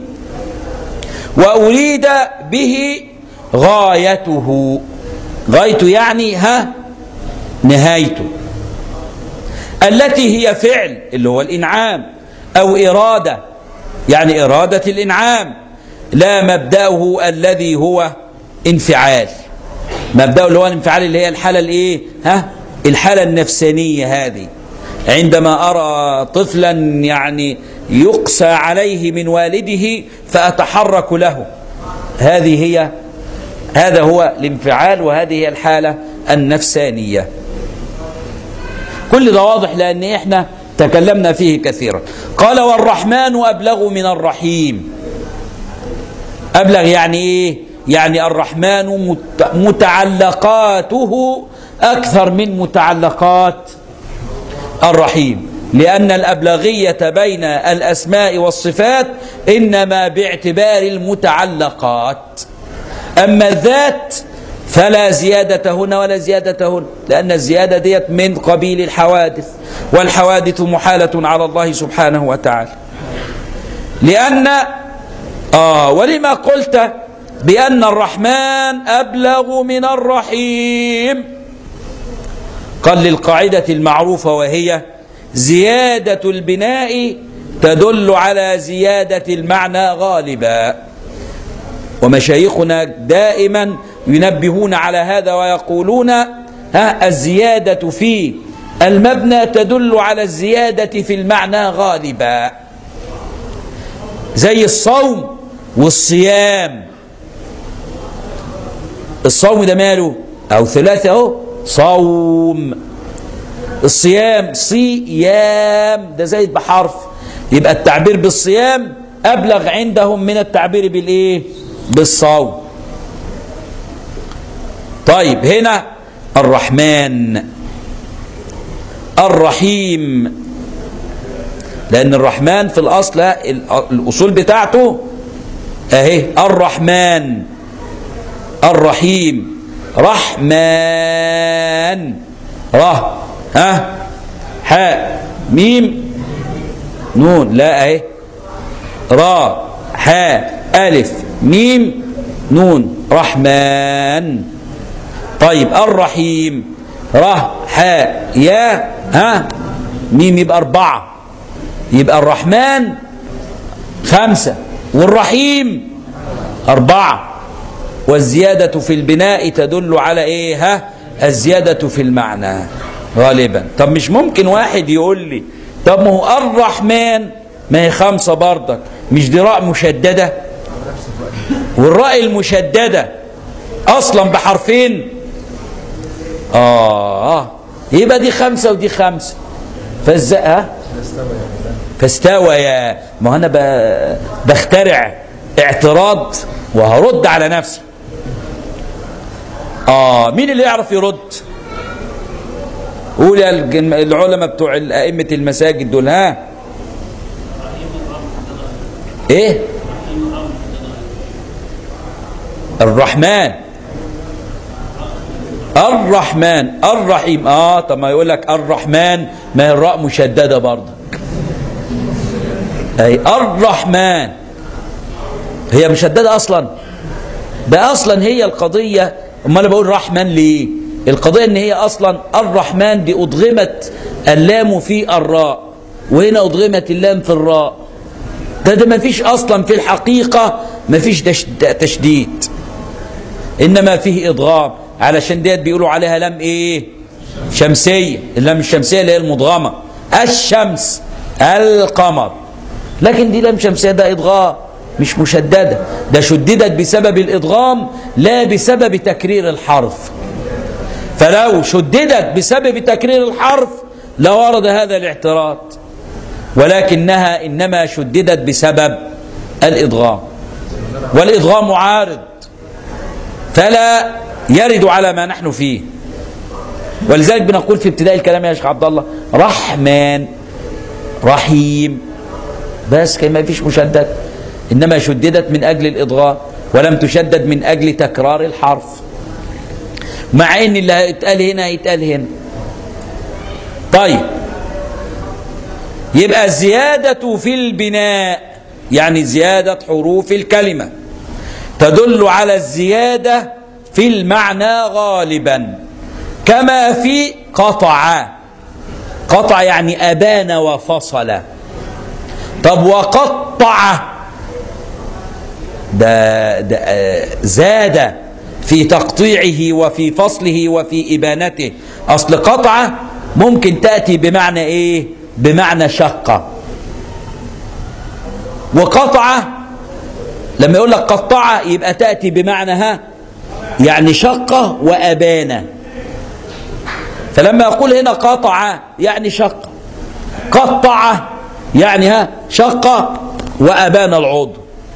وأريد به غايته. غايته يعني ها نهايته التي هي فعل اللي هو الإنعام أو إرادة يعني إرادة الإنعام، لا مبدأه الذي هو انفعال. مبدأه اللي هو الانفعال اللي هي الحالة الايه ها الحالة النفسانية. هذه عندما أرى طفلا يعني يقسى عليه من والده فأتحرك له، هذه هي هذا هو الانفعال وهذه هي الحالة النفسانية. كل ده واضح لأن إحنا تكلمنا فيه كثيرا. قال والرحمن أبلغ من الرحيم. أبلغ يعني إيه؟ يعني الرحمن متعلقاته أكثر من متعلقات الرحيم، لأن الأبلغية بين الأسماء والصفات إنما باعتبار المتعلقات، أما الذات فلا زيادة هنا ولا زيادة هنا، لأن الزيادة ديت من قبيل الحوادث، والحوادث محالة على الله سبحانه وتعالى. لأن آه ولما قلت بأن الرحمن أبلغ من الرحيم؟ قال للقاعدة المعروفة وهي زيادة البناء تدل على زيادة المعنى غالبا، ومشايخنا دائما ينبهون على هذا ويقولون ها الزيادة في المبنى تدل على الزيادة في المعنى غالبا، زي الصوم والصيام. الصوم ده ماله أو ثلاثة أهو صوم، الصيام صيام ده زايد بحرف، يبقى التعبير بالصيام أبلغ عندهم من التعبير بالإيه؟ بالصوم. طيب هنا الرحمن الرحيم، لأن الرحمن في الأصل الأصول بتاعته أهي الرحمن الرحيم رحمن ره ها حاء ميم نون لا اهي را حاء ألف ميم نون رحمن. طيب الرحيم ره حاء يا ها ميم يبقى أربعة، يبقى الرحمن خمسة والرحيم أربعة، والزيادة في البناء تدل على إيه؟ ها الزيادة في المعنى غالبا. طب مش ممكن واحد يقول لي طب ما هو الرحمن ما هي خمسة برضك، مش دي راء مشددة؟ والراء المشددة أصلا بحرفين، آه يبقى دي خمسة ودي خمسة، فازاي فاستويا. ما أنا بخترع اعتراض وهرد على نفسي. آه مين اللي يعرف يرد؟ قول يا العلماء بتوع أئمة المساجد دول. ها إيه؟ الرحمن الرحمن الرحيم. آه طب ما يقول لك الرحمن ما هي الراء مشددة برضه، أي الرحمن هي مشددة أصلا، ده أصلا هي القضية. أما أنا بقول رحمن ليه؟ القضية إن هي أصلا الرحمن دي أضغمت اللام في الراء، وهنا أضغمت اللام في الراء، ده ده ما فيش أصلا في الحقيقة ما فيش تشديد، إنما فيه إضغام، علشان ديت بيقولوا عليها لام إيه؟ شمسية. اللام الشمسية اللي هي المضغمة، الشمس القمر، لكن دي لام شمسية ده إضغام مش مشددة، ده شددت بسبب الإضغام لا بسبب تكرير الحرف. فلو شددت بسبب تكرير الحرف لورد هذا الاعتراض، ولكنها إنما شددت بسبب الإضغام، والإضغام عارض فلا يرد على ما نحن فيه. ولذلك بنقول في ابتداء الكلام يا شيخ عبد الله رحمن رحيم، بس كما فيش مشدد، إنما شددت من أجل الإضغام ولم تشدد من أجل تكرار الحرف، مع إن اللي هيتقال هنا هيتقال هنا. طيب يبقى الزيادة في البناء يعني زيادة حروف الكلمة تدل على الزيادة في المعنى غالبا، كما في قطع. قطع يعني أبان وفصل. طب وقطع ده, ده زاد في تقطيعه وفي فصله وفي إبانته. أصل قطع ممكن تأتي بمعنى إيه؟ بمعنى شقة. وقطع لما يقول لك قطع يبقى تأتي بمعنى ها يعني شقة وأبانة. فلما يقول هنا قطع يعني شقة، قطع يعني ها شقة وأبان العضو.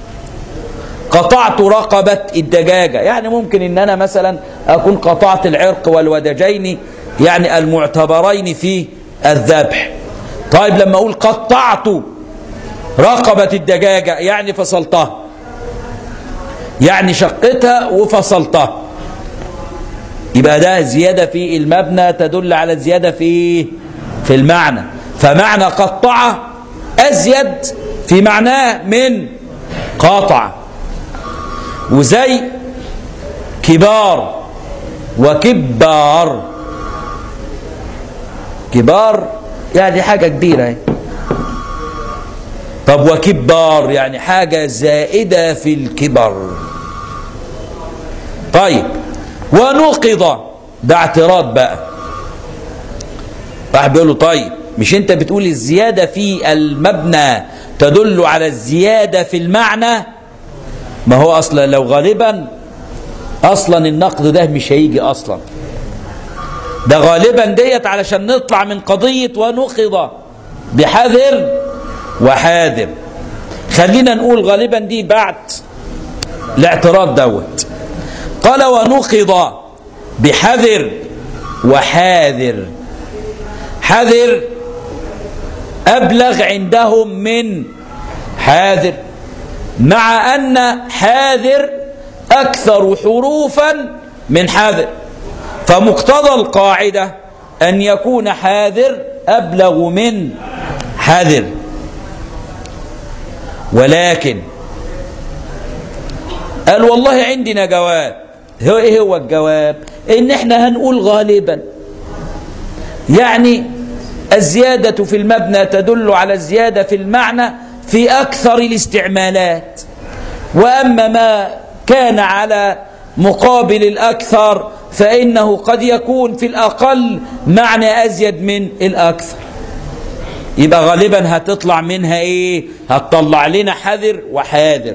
قطعت رقبة الدجاجة يعني ممكن إن أنا مثلا أكون قطعت العرق والودجين يعني المعتبرين في الذبح. طيب لما أقول قطعت رقبة الدجاجة يعني فصلتها، يعني شقتها وفصلتها، يبقى ده زيادة في المبنى تدل على الزيادة في في المعنى. فمعنى قطع أزيد في معناه من قاطع. وزي كبار وكبار، كبار يعني حاجة كبيرة، طب وكبار يعني حاجة زائدة في الكبر. طيب ونقض، ده اعتراض بقى. واحد بيقول له طيب مش انت بتقول الزيادة في المبنى تدل على الزيادة في المعنى؟ ما هو اصلا لو غالبا اصلا النقد ده مش هيجي اصلا، ده غالبا ديت علشان نطلع من قضية ونقض بحذر وحاذر. خلينا نقول غالبا دي بعد الاعتراض دوت. قال ونقض بحذر وحاذر. حذر أبلغ عندهم من حاذر، مع أن حاذر أكثر حروفا من حاذر، فمقتضى القاعدة أن يكون حاذر أبلغ من حذر. ولكن قال والله عندنا جواب. هو ايه هو الجواب؟ ان احنا هنقول غالبا يعني الزيادة في المبنى تدل على الزيادة في المعنى في أكثر الاستعمالات، وأما ما كان على مقابل الأكثر فإنه قد يكون في الأقل معنى أزيد من الأكثر. يبقى غالبا هتطلع منها إيه؟ هتطلع لنا حذر وحاذر.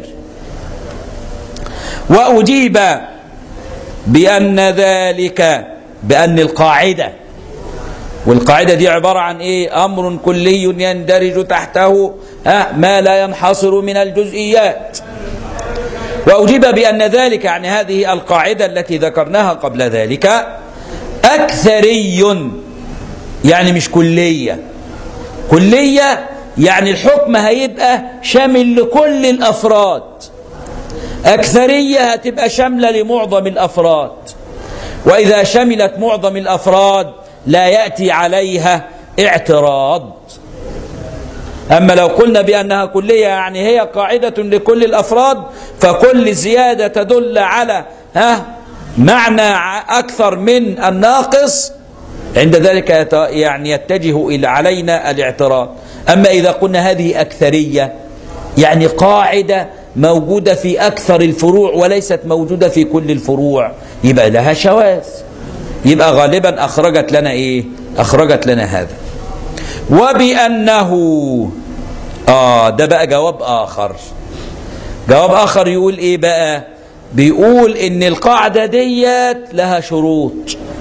وأجيب بأن ذلك، بأن القاعدة، والقاعدة دي عبارة عن إيه؟ أمر كلي يندرج تحته ما لا ينحصر من الجزئيات. وأجيب بأن ذلك يعني هذه القاعدة التي ذكرناها قبل ذلك أكثري، يعني مش كلية. كلية يعني الحكم هيبقى شامل لكل الأفراد، أكثرية هتبقى شاملة لمعظم الأفراد، وإذا شملت معظم الأفراد لا يأتي عليها اعتراض. أما لو قلنا بأنها كلية يعني هي قاعدة لكل الأفراد، فكل زيادة تدل على ها معنى أكثر من الناقص، عند ذلك يعني يتجه إلى علينا الاعتراض. أما إذا قلنا هذه أكثرية يعني قاعدة موجودة في أكثر الفروع وليست موجودة في كل الفروع، يبقى لها شواذ، يبقى غالبا أخرجت لنا إيه؟ أخرجت لنا هذا. وبأنه آه ده بقى جواب آخر. جواب آخر يقول إيه بقى؟ بيقول إن القاعدة ديت لها شروط.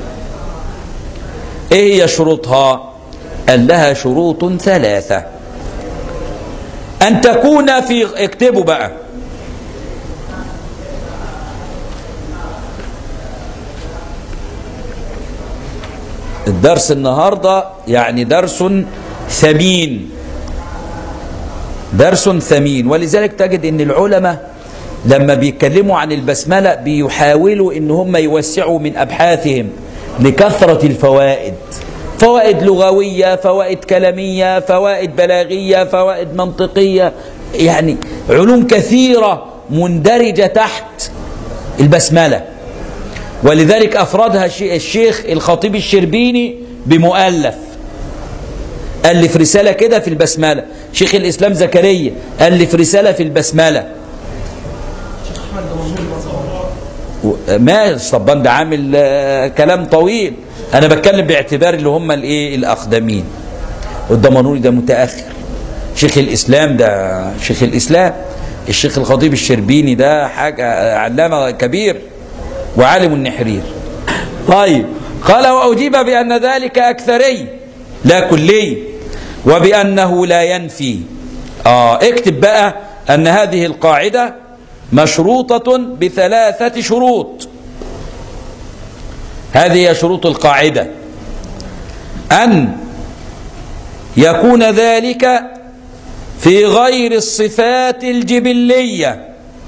إيه هي شروطها؟ قال لها شروط ثلاثة. أن تكون في، اكتبوا بقى، الدرس النهاردة يعني درس ثمين، درس ثمين. ولذلك تجد ان العلماء لما بيتكلموا عن البسملة بيحاولوا ان هم يوسعوا من ابحاثهم لكثرة الفوائد، فوائد لغوية، فوائد كلامية، فوائد بلاغية، فوائد منطقية، يعني علوم كثيرة مندرجة تحت البسملة. ولذلك أفردها الشيخ الخطيب الشربيني بمؤلف، ألف رسالة كده في البسملة. شيخ الإسلام زكريا ألف رسالة في البسملة. ما صبان ده عامل كلام طويل، أنا بتكلم باعتبار اللي هم الإيه الأقدمين، والدمنهوري ده متأخر. شيخ الإسلام ده شيخ الإسلام، الشيخ الخطيب الشربيني ده حاجة علامة كبير وعالم النحرير. طيب قال وأجيب بأن ذلك أكثري لا كلي، وبأنه لا ينفي. آه اكتب بقى أن هذه القاعدة مشروطة بثلاثة شروط. هذه شروط القاعدة: أن يكون ذلك في غير الصفات الجبلية،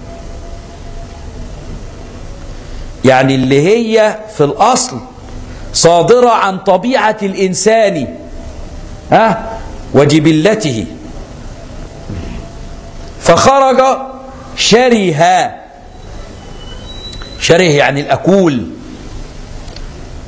يعني اللي هي في الأصل صادرة عن طبيعة الإنسان ها وجبلته، فخرج شره. شره يعني الأكول،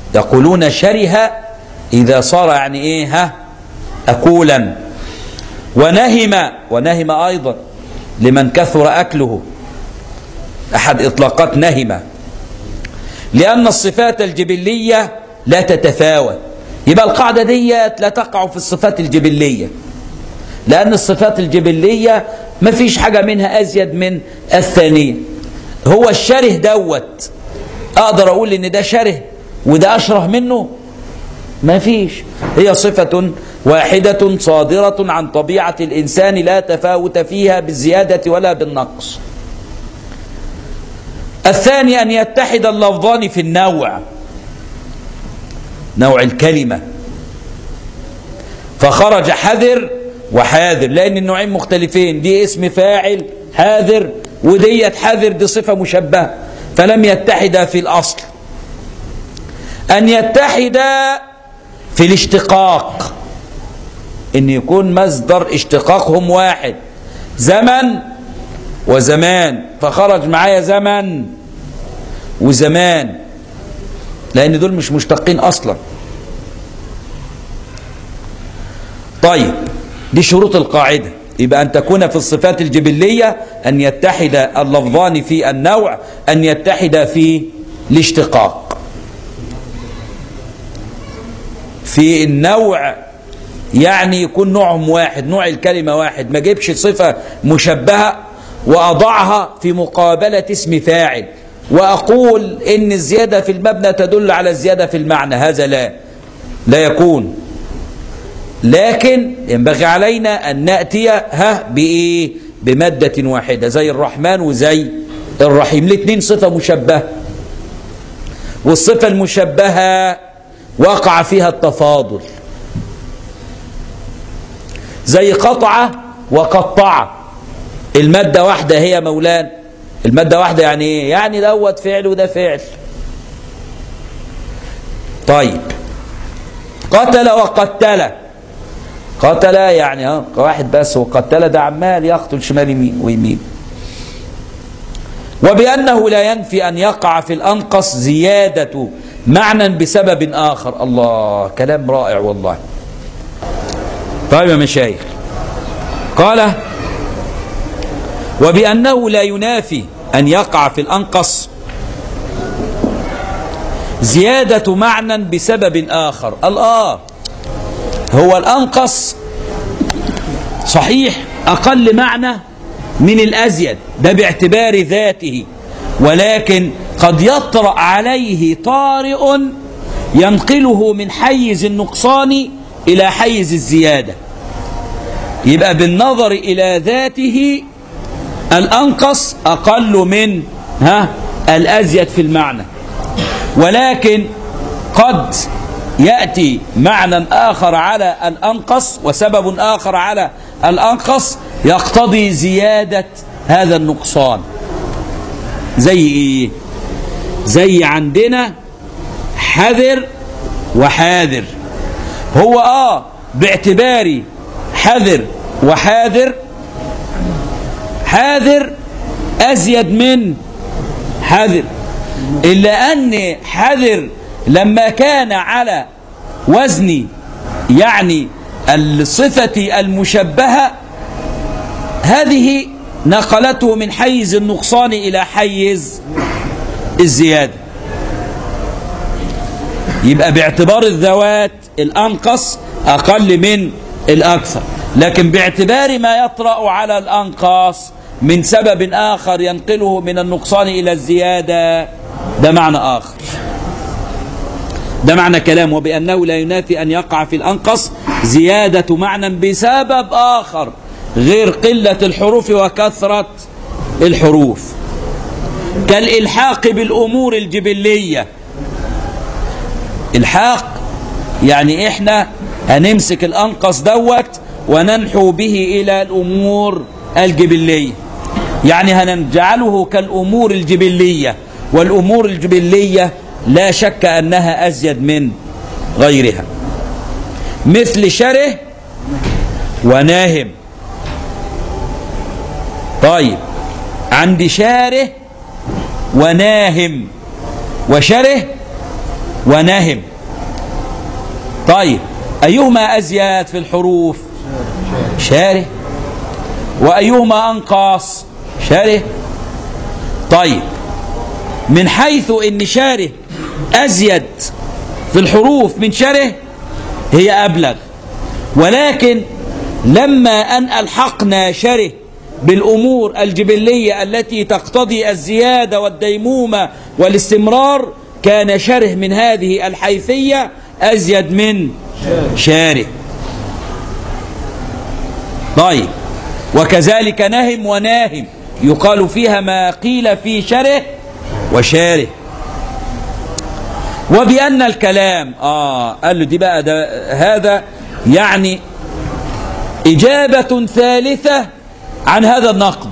يقولون شره إذا صار يعني إيه ها أكولا. ونهم، ونهم أيضا لمن كثر أكله، أحد إطلاقات نهم، لأن الصفات الجبلية لا تتفاوت. يبقى القاعدة ديت لا تقع في الصفات الجبلية، لأن الصفات الجبلية ما فيش حاجة منها أزيد من الثانية. هو الشره دوت أقدر أقول إن ده شره وده أشره منه؟ ما فيش، هي صفة واحدة صادرة عن طبيعة الإنسان لا تفاوت فيها بالزيادة ولا بالنقص. الثاني أن يتحد اللفظان في النوع، نوع الكلمة، فخرج حذر وحاذر، لأن النوعين مختلفين، دي اسم فاعل حاذر وديت حاذر دي صفة مشبهة، فلم يتحدا في الأصل. أن يتحدا في الاشتقاق، إن يكون مصدر اشتقاقهم واحد، زمن وزمان، فخرج معايا زمن وزمان، لأن دول مش مشتقين أصلا. طيب دي شروط القاعدة. يبقى أن تكون في الصفات الجبلية أن يتحد اللفظان في النوع، أن يتحد في الاشتقاق. في النوع يعني يكون نوعهم واحد، نوع الكلمة واحد، ما جيبش صفة مشبهة وأضعها في مقابلة اسم فاعل وأقول إن الزيادة في المبنى تدل على الزيادة في المعنى، هذا لا لا يكون. لكن ينبغي علينا أن نأتي ها بإيه؟ بمادة واحدة، زي الرحمن وزي الرحيم، الاثنين صفة مشبهة، والصفة المشبهة وقع فيها التفاضل، زي قطعة وقطعة، المادة واحدة هي مولان، المادة واحدة يعني ايه؟ يعني دوت فعل وده فعل. طيب قتل وقتل، قتل يعني ها واحد بس، وقتل ده عمال يقتل شمال يمين ويمين. وبأنه لا ينفي أن يقع في الأنقص زيادة معنى بسبب آخر. الله، كلام رائع والله. طيب يا مشايخ، قال وبأنه لا ينافي أن يقع في الأنقص زيادة معنى بسبب آخر. الله، هو الأنقص صحيح أقل معنى من الأزيد، ده باعتبار ذاته، ولكن قد يطرأ عليه طارئ ينقله من حيز النقصان إلى حيز الزيادة. يبقى بالنظر إلى ذاته الأنقص أقل من ها الأزيد في المعنى، ولكن قد يأتي معنى آخر على الأنقص وسبب آخر على الأنقص يقتضي زيادة هذا النقصان. زي إيه؟ زي عندنا حذر وحاذر. هو آه باعتباري حذر وحاذر، حاذر أزيد من حذر، إلا أن حذر لما كان على وزن يعني الصفة المشبهة هذه نقلته من حيز النقصان إلى حيز الزيادة. يبقى باعتبار الذوات الأنقص أقل من الأكثر، لكن باعتبار ما يطرأ على الأنقص من سبب آخر ينقله من النقصان إلى الزيادة، ده معنى آخر، ده معنى كلام. وبأنه لا ينافي أن يقع في الأنقص زيادة معنى بسبب آخر غير قلة الحروف وكثرة الحروف، كالإلحاق بالأمور الجبلية. الحاق يعني إحنا هنمسك الأنقص دوت وننحو به إلى الأمور الجبلية، يعني هنجعله كالأمور الجبلية، والأمور الجبلية لا شك أنها أزيد من غيرها، مثل شره وناهم. طيب عندي شاره وناهم وشره وناهم، طيب أيهما أزيد في الحروف؟ شاره. وأيهما أنقص؟ شاره. طيب من حيث إن شاره أزيد في الحروف من شره هي أبلغ، ولكن لما أن ألحقنا شره بالأمور الجبلية التي تقتضي الزيادة والديمومة والاستمرار كان شره من هذه الحيثية أزيد من شاره. طيب وكذلك نهم وناهم يقال فيها ما قيل في شره وشاره. وبأن الكلام آه قال له دي بقى ده هذا يعني إجابة ثالثة عن هذا النقد.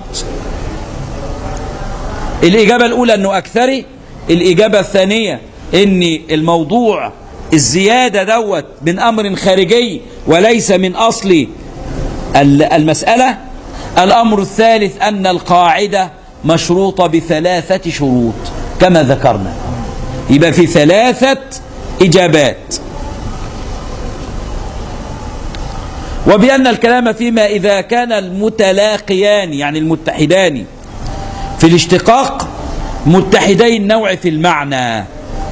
الإجابة الأولى أنه أكثري، الإجابة الثانية أن الموضوع الزيادة دوت من أمر خارجي وليس من أصل المسألة. الأمر الثالث أن القاعدة مشروطة بثلاثة شروط كما ذكرنا، يبقى في ثلاثة إجابات. وبأن الكلام فيما إذا كان المتلاقيان يعني المتحدان في الاشتقاق متحدي النوع في المعنى،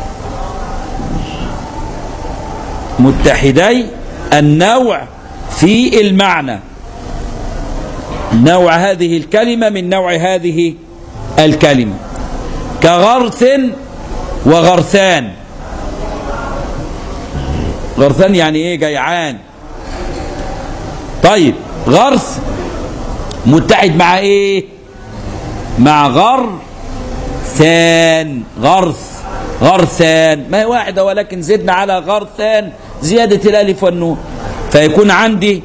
متحدي النوع في المعنى، نوع هذه الكلمة من نوع هذه الكلمة، كغرث وغرثان. غرثان يعني ايه؟ جيعان. طيب غرث متحد مع ايه؟ مع غرثان. غرث غرثان ما هي واحدة ولكن زدنا على غرثان زيادة الالف والنون، فيكون عندي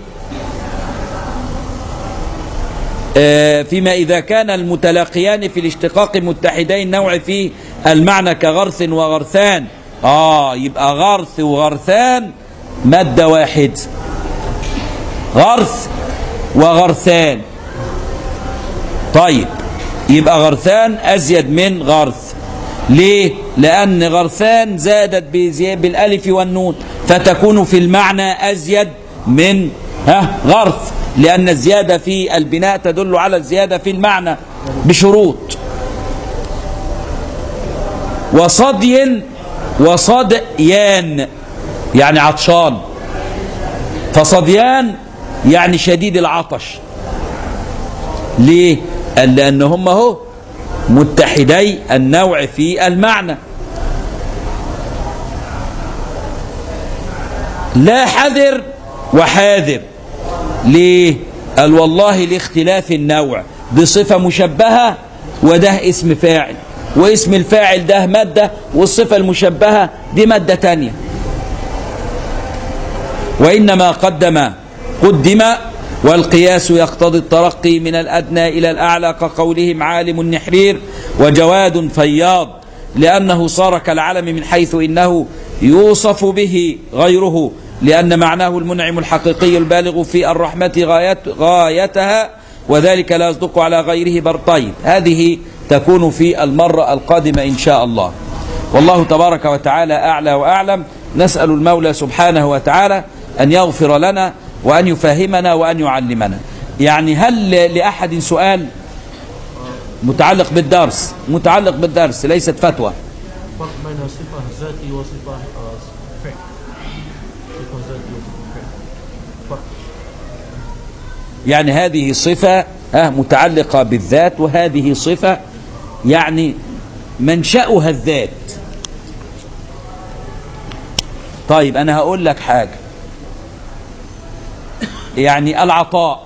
فيما إذا كان المتلاقيان في الاشتقاق متحدي النوع في المعنى كغرث وغرثان. آه يبقى غرث وغرثان مادة واحد، غرث وغرثان. طيب يبقى غرثان أزيد من غرث. ليه؟ لأن غرثان زادت بالألف والنون فتكون في المعنى أزيد من ها غرث، لأن الزيادة في البناء تدل على الزيادة في المعنى بشروط. وصدي وصديان يعني عطشان، فصديان يعني شديد العطش. ليه؟ لأن هم هو متحدي النوع في المعنى. لا حذر وحاذر. ليه؟ قال والله لاختلاف النوع، دي صفة مشبهة وده اسم فاعل، واسم الفاعل ده مادة والصفة المشبهة دي مادة تانية. وإنما قدم قدم والقياس يقتضي الترقي من الأدنى إلى الأعلى كقولهم عالم النحرير وجواد فياض، لأنه صار كالعلم من حيث إنه يوصف به غيره، لأن معناه المنعم الحقيقي البالغ في الرحمة غايت غايتها، وذلك لا يصدق على غيره برطيب. هذه تكون في المرة القادمة إن شاء الله. والله تبارك وتعالى أعلى وأعلم. نسأل المولى سبحانه وتعالى أن يغفر لنا وأن يفهمنا وأن يعلمنا. يعني هل لأحد سؤال متعلق بالدرس؟ متعلق بالدرس ليست فتوى. فرق بين صفة ذاتي وصفة فعل. صفة ذاتي وصفة فعل. فرق. يعني هذه صفة متعلقة بالذات وهذه صفة يعني منشأها الذات. طيب أنا هقول لك حاجة، يعني العطاء،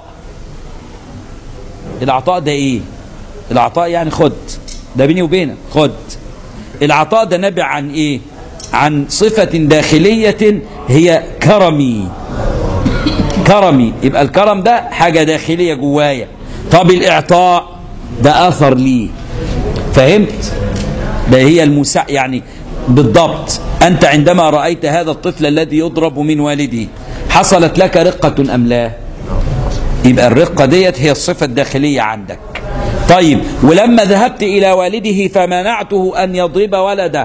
العطاء ده ايه؟ العطاء يعني خد، ده بيني وبينك خد. العطاء ده نابع عن ايه؟ عن صفة داخلية هي كرمي. كرمي، يبقى الكرم ده حاجة داخلية جوايا. طب الإعطاء ده أثر ليه، فهمت؟ ده هي المسا يعني بالضبط. أنت عندما رأيت هذا الطفل الذي يضرب من والده حصلت لك رقة أم لا؟ يبقى الرقة ديت هي الصفة الداخلية عندك. طيب ولما ذهبت إلى والده فمنعته أن يضرب ولده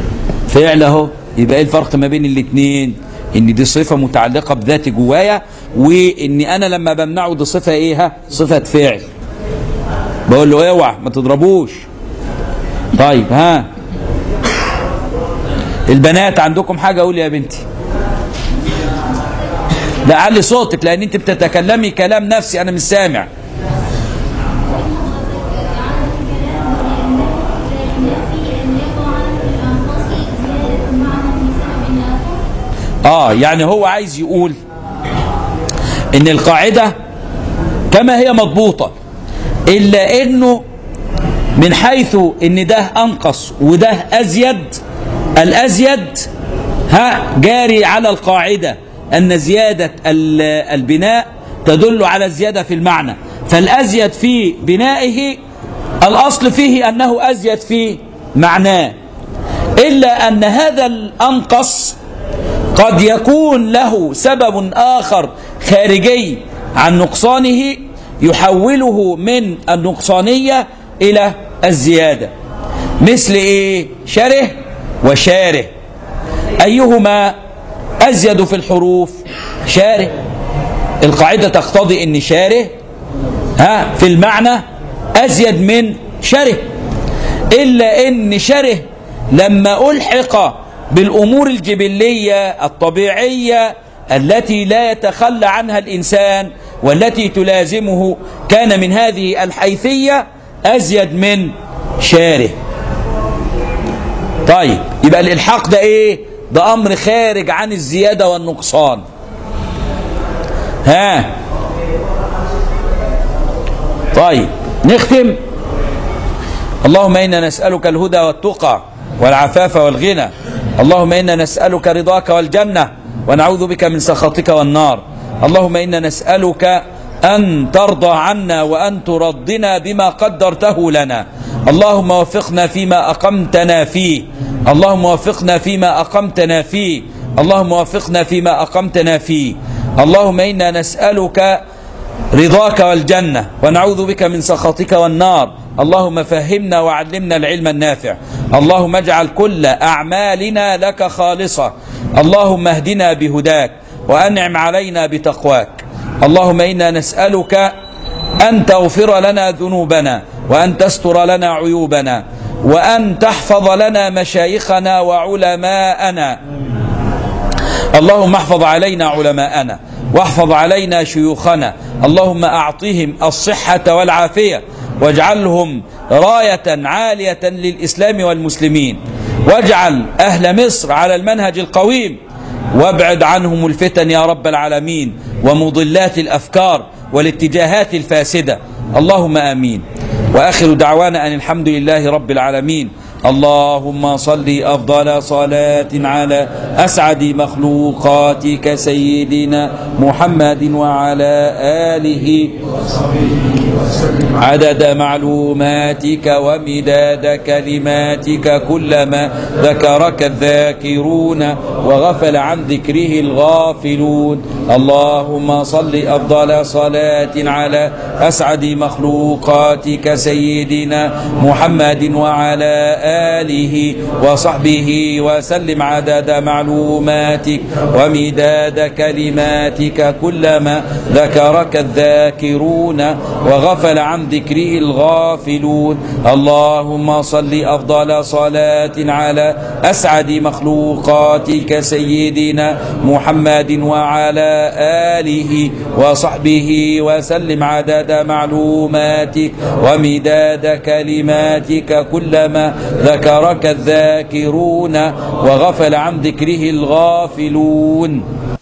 فعله، يبقى إيه الفرق ما بين الاثنين؟ إن دي صفة متعلقة بذات جوايا وإني أنا لما بمنعه دي صفة إيه؟ ها؟ صفة فعل. بقول له اوعى ما تضربوش. طيب ها البنات عندكم حاجة؟ قولي يا بنتي. لا علي صوتك لأن أنت بتتكلمي كلام نفسي أنا مش سامع. آه يعني هو عايز يقول إن القاعدة كما هي مضبوطة، إلا إنه من حيث إن ده أنقص وده أزيد، الأزيد ها جاري على القاعدة أن زيادة البناء تدل على الزيادة في المعنى، فالأزيد في بنائه الأصل فيه أنه أزيد في معناه، إلا أن هذا الأنقص قد يكون له سبب آخر خارجي عن نقصانه يحوله من النقصانية إلى الزيادة. مثل إيه؟ شره وشاره، أيهما أزيد في الحروف؟ شاره. القاعدة تقتضي أن شاره ها في المعنى أزيد من شره، إلا أن شره لما ألحق بالأمور الجبلية الطبيعية التي لا يتخلى عنها الإنسان والتي تلازمه كان من هذه الحيثية أزيد من شاره. طيب يبقى الإلحاق ده إيه؟ ده أمر خارج عن الزيادة والنقصان. ها طيب نختم. اللهم إنا نسألك الهدى والتقى والعفاف والغنى، اللهم إنا نسألك رضاك والجنة ونعوذ بك من سخطك والنار. اللهم إنا نسألك أن ترضى عنا وأن ترضنا بما قدرته لنا. اللهم وفقنا فيما أقمتنا فيه، اللهم وفقنا فيما أقمتنا فيه، اللهم وفقنا فيما أقمتنا فيه. اللهم إنا نسألك رضاك والجنة ونعوذ بك من سخطك والنار. اللهم فهمنا وعلمنا العلم النافع. اللهم اجعل كل أعمالنا لك خالصة. اللهم اهدنا بهداك وأنعم علينا بتقواك. اللهم إنا نسألك أن تغفر لنا ذنوبنا وأن تستر لنا عيوبنا وأن تحفظ لنا مشايخنا وعلماءنا. اللهم احفظ علينا علماءنا واحفظ علينا شيوخنا. اللهم أعطهم الصحة والعافية واجعلهم راية عالية للإسلام والمسلمين، واجعل أهل مصر على المنهج القويم، وابعد عنهم الفتن يا رب العالمين ومضلات الأفكار والاتجاهات الفاسدة. اللهم آمين. وآخر دعوانا أن الحمد لله رب العالمين. اللهم صل أفضل صلاة على أسعد مخلوقاتك سيدنا محمد وعلى آله عدد معلوماتك ومداد كلماتك، كلما ذكرك الذاكرون وغفل عن ذكره الغافلون. اللهم صل أفضل صلاة على أسعد مخلوقاتك سيدنا محمد وعلى آله وصحبه وسلم عدد معلوماتك ومداد كلماتك، كلما ذكرك الذاكرون وغفل عن ذكره الغافلون. اللهم صل أفضل صلاة على أسعد مخلوقاتك سيدنا محمد وعلى آله وصحبه وسلم عدد معلوماتك ومداد كلماتك، كلما ذكرك الذاكرون وغفل عن ذكره الغافلون.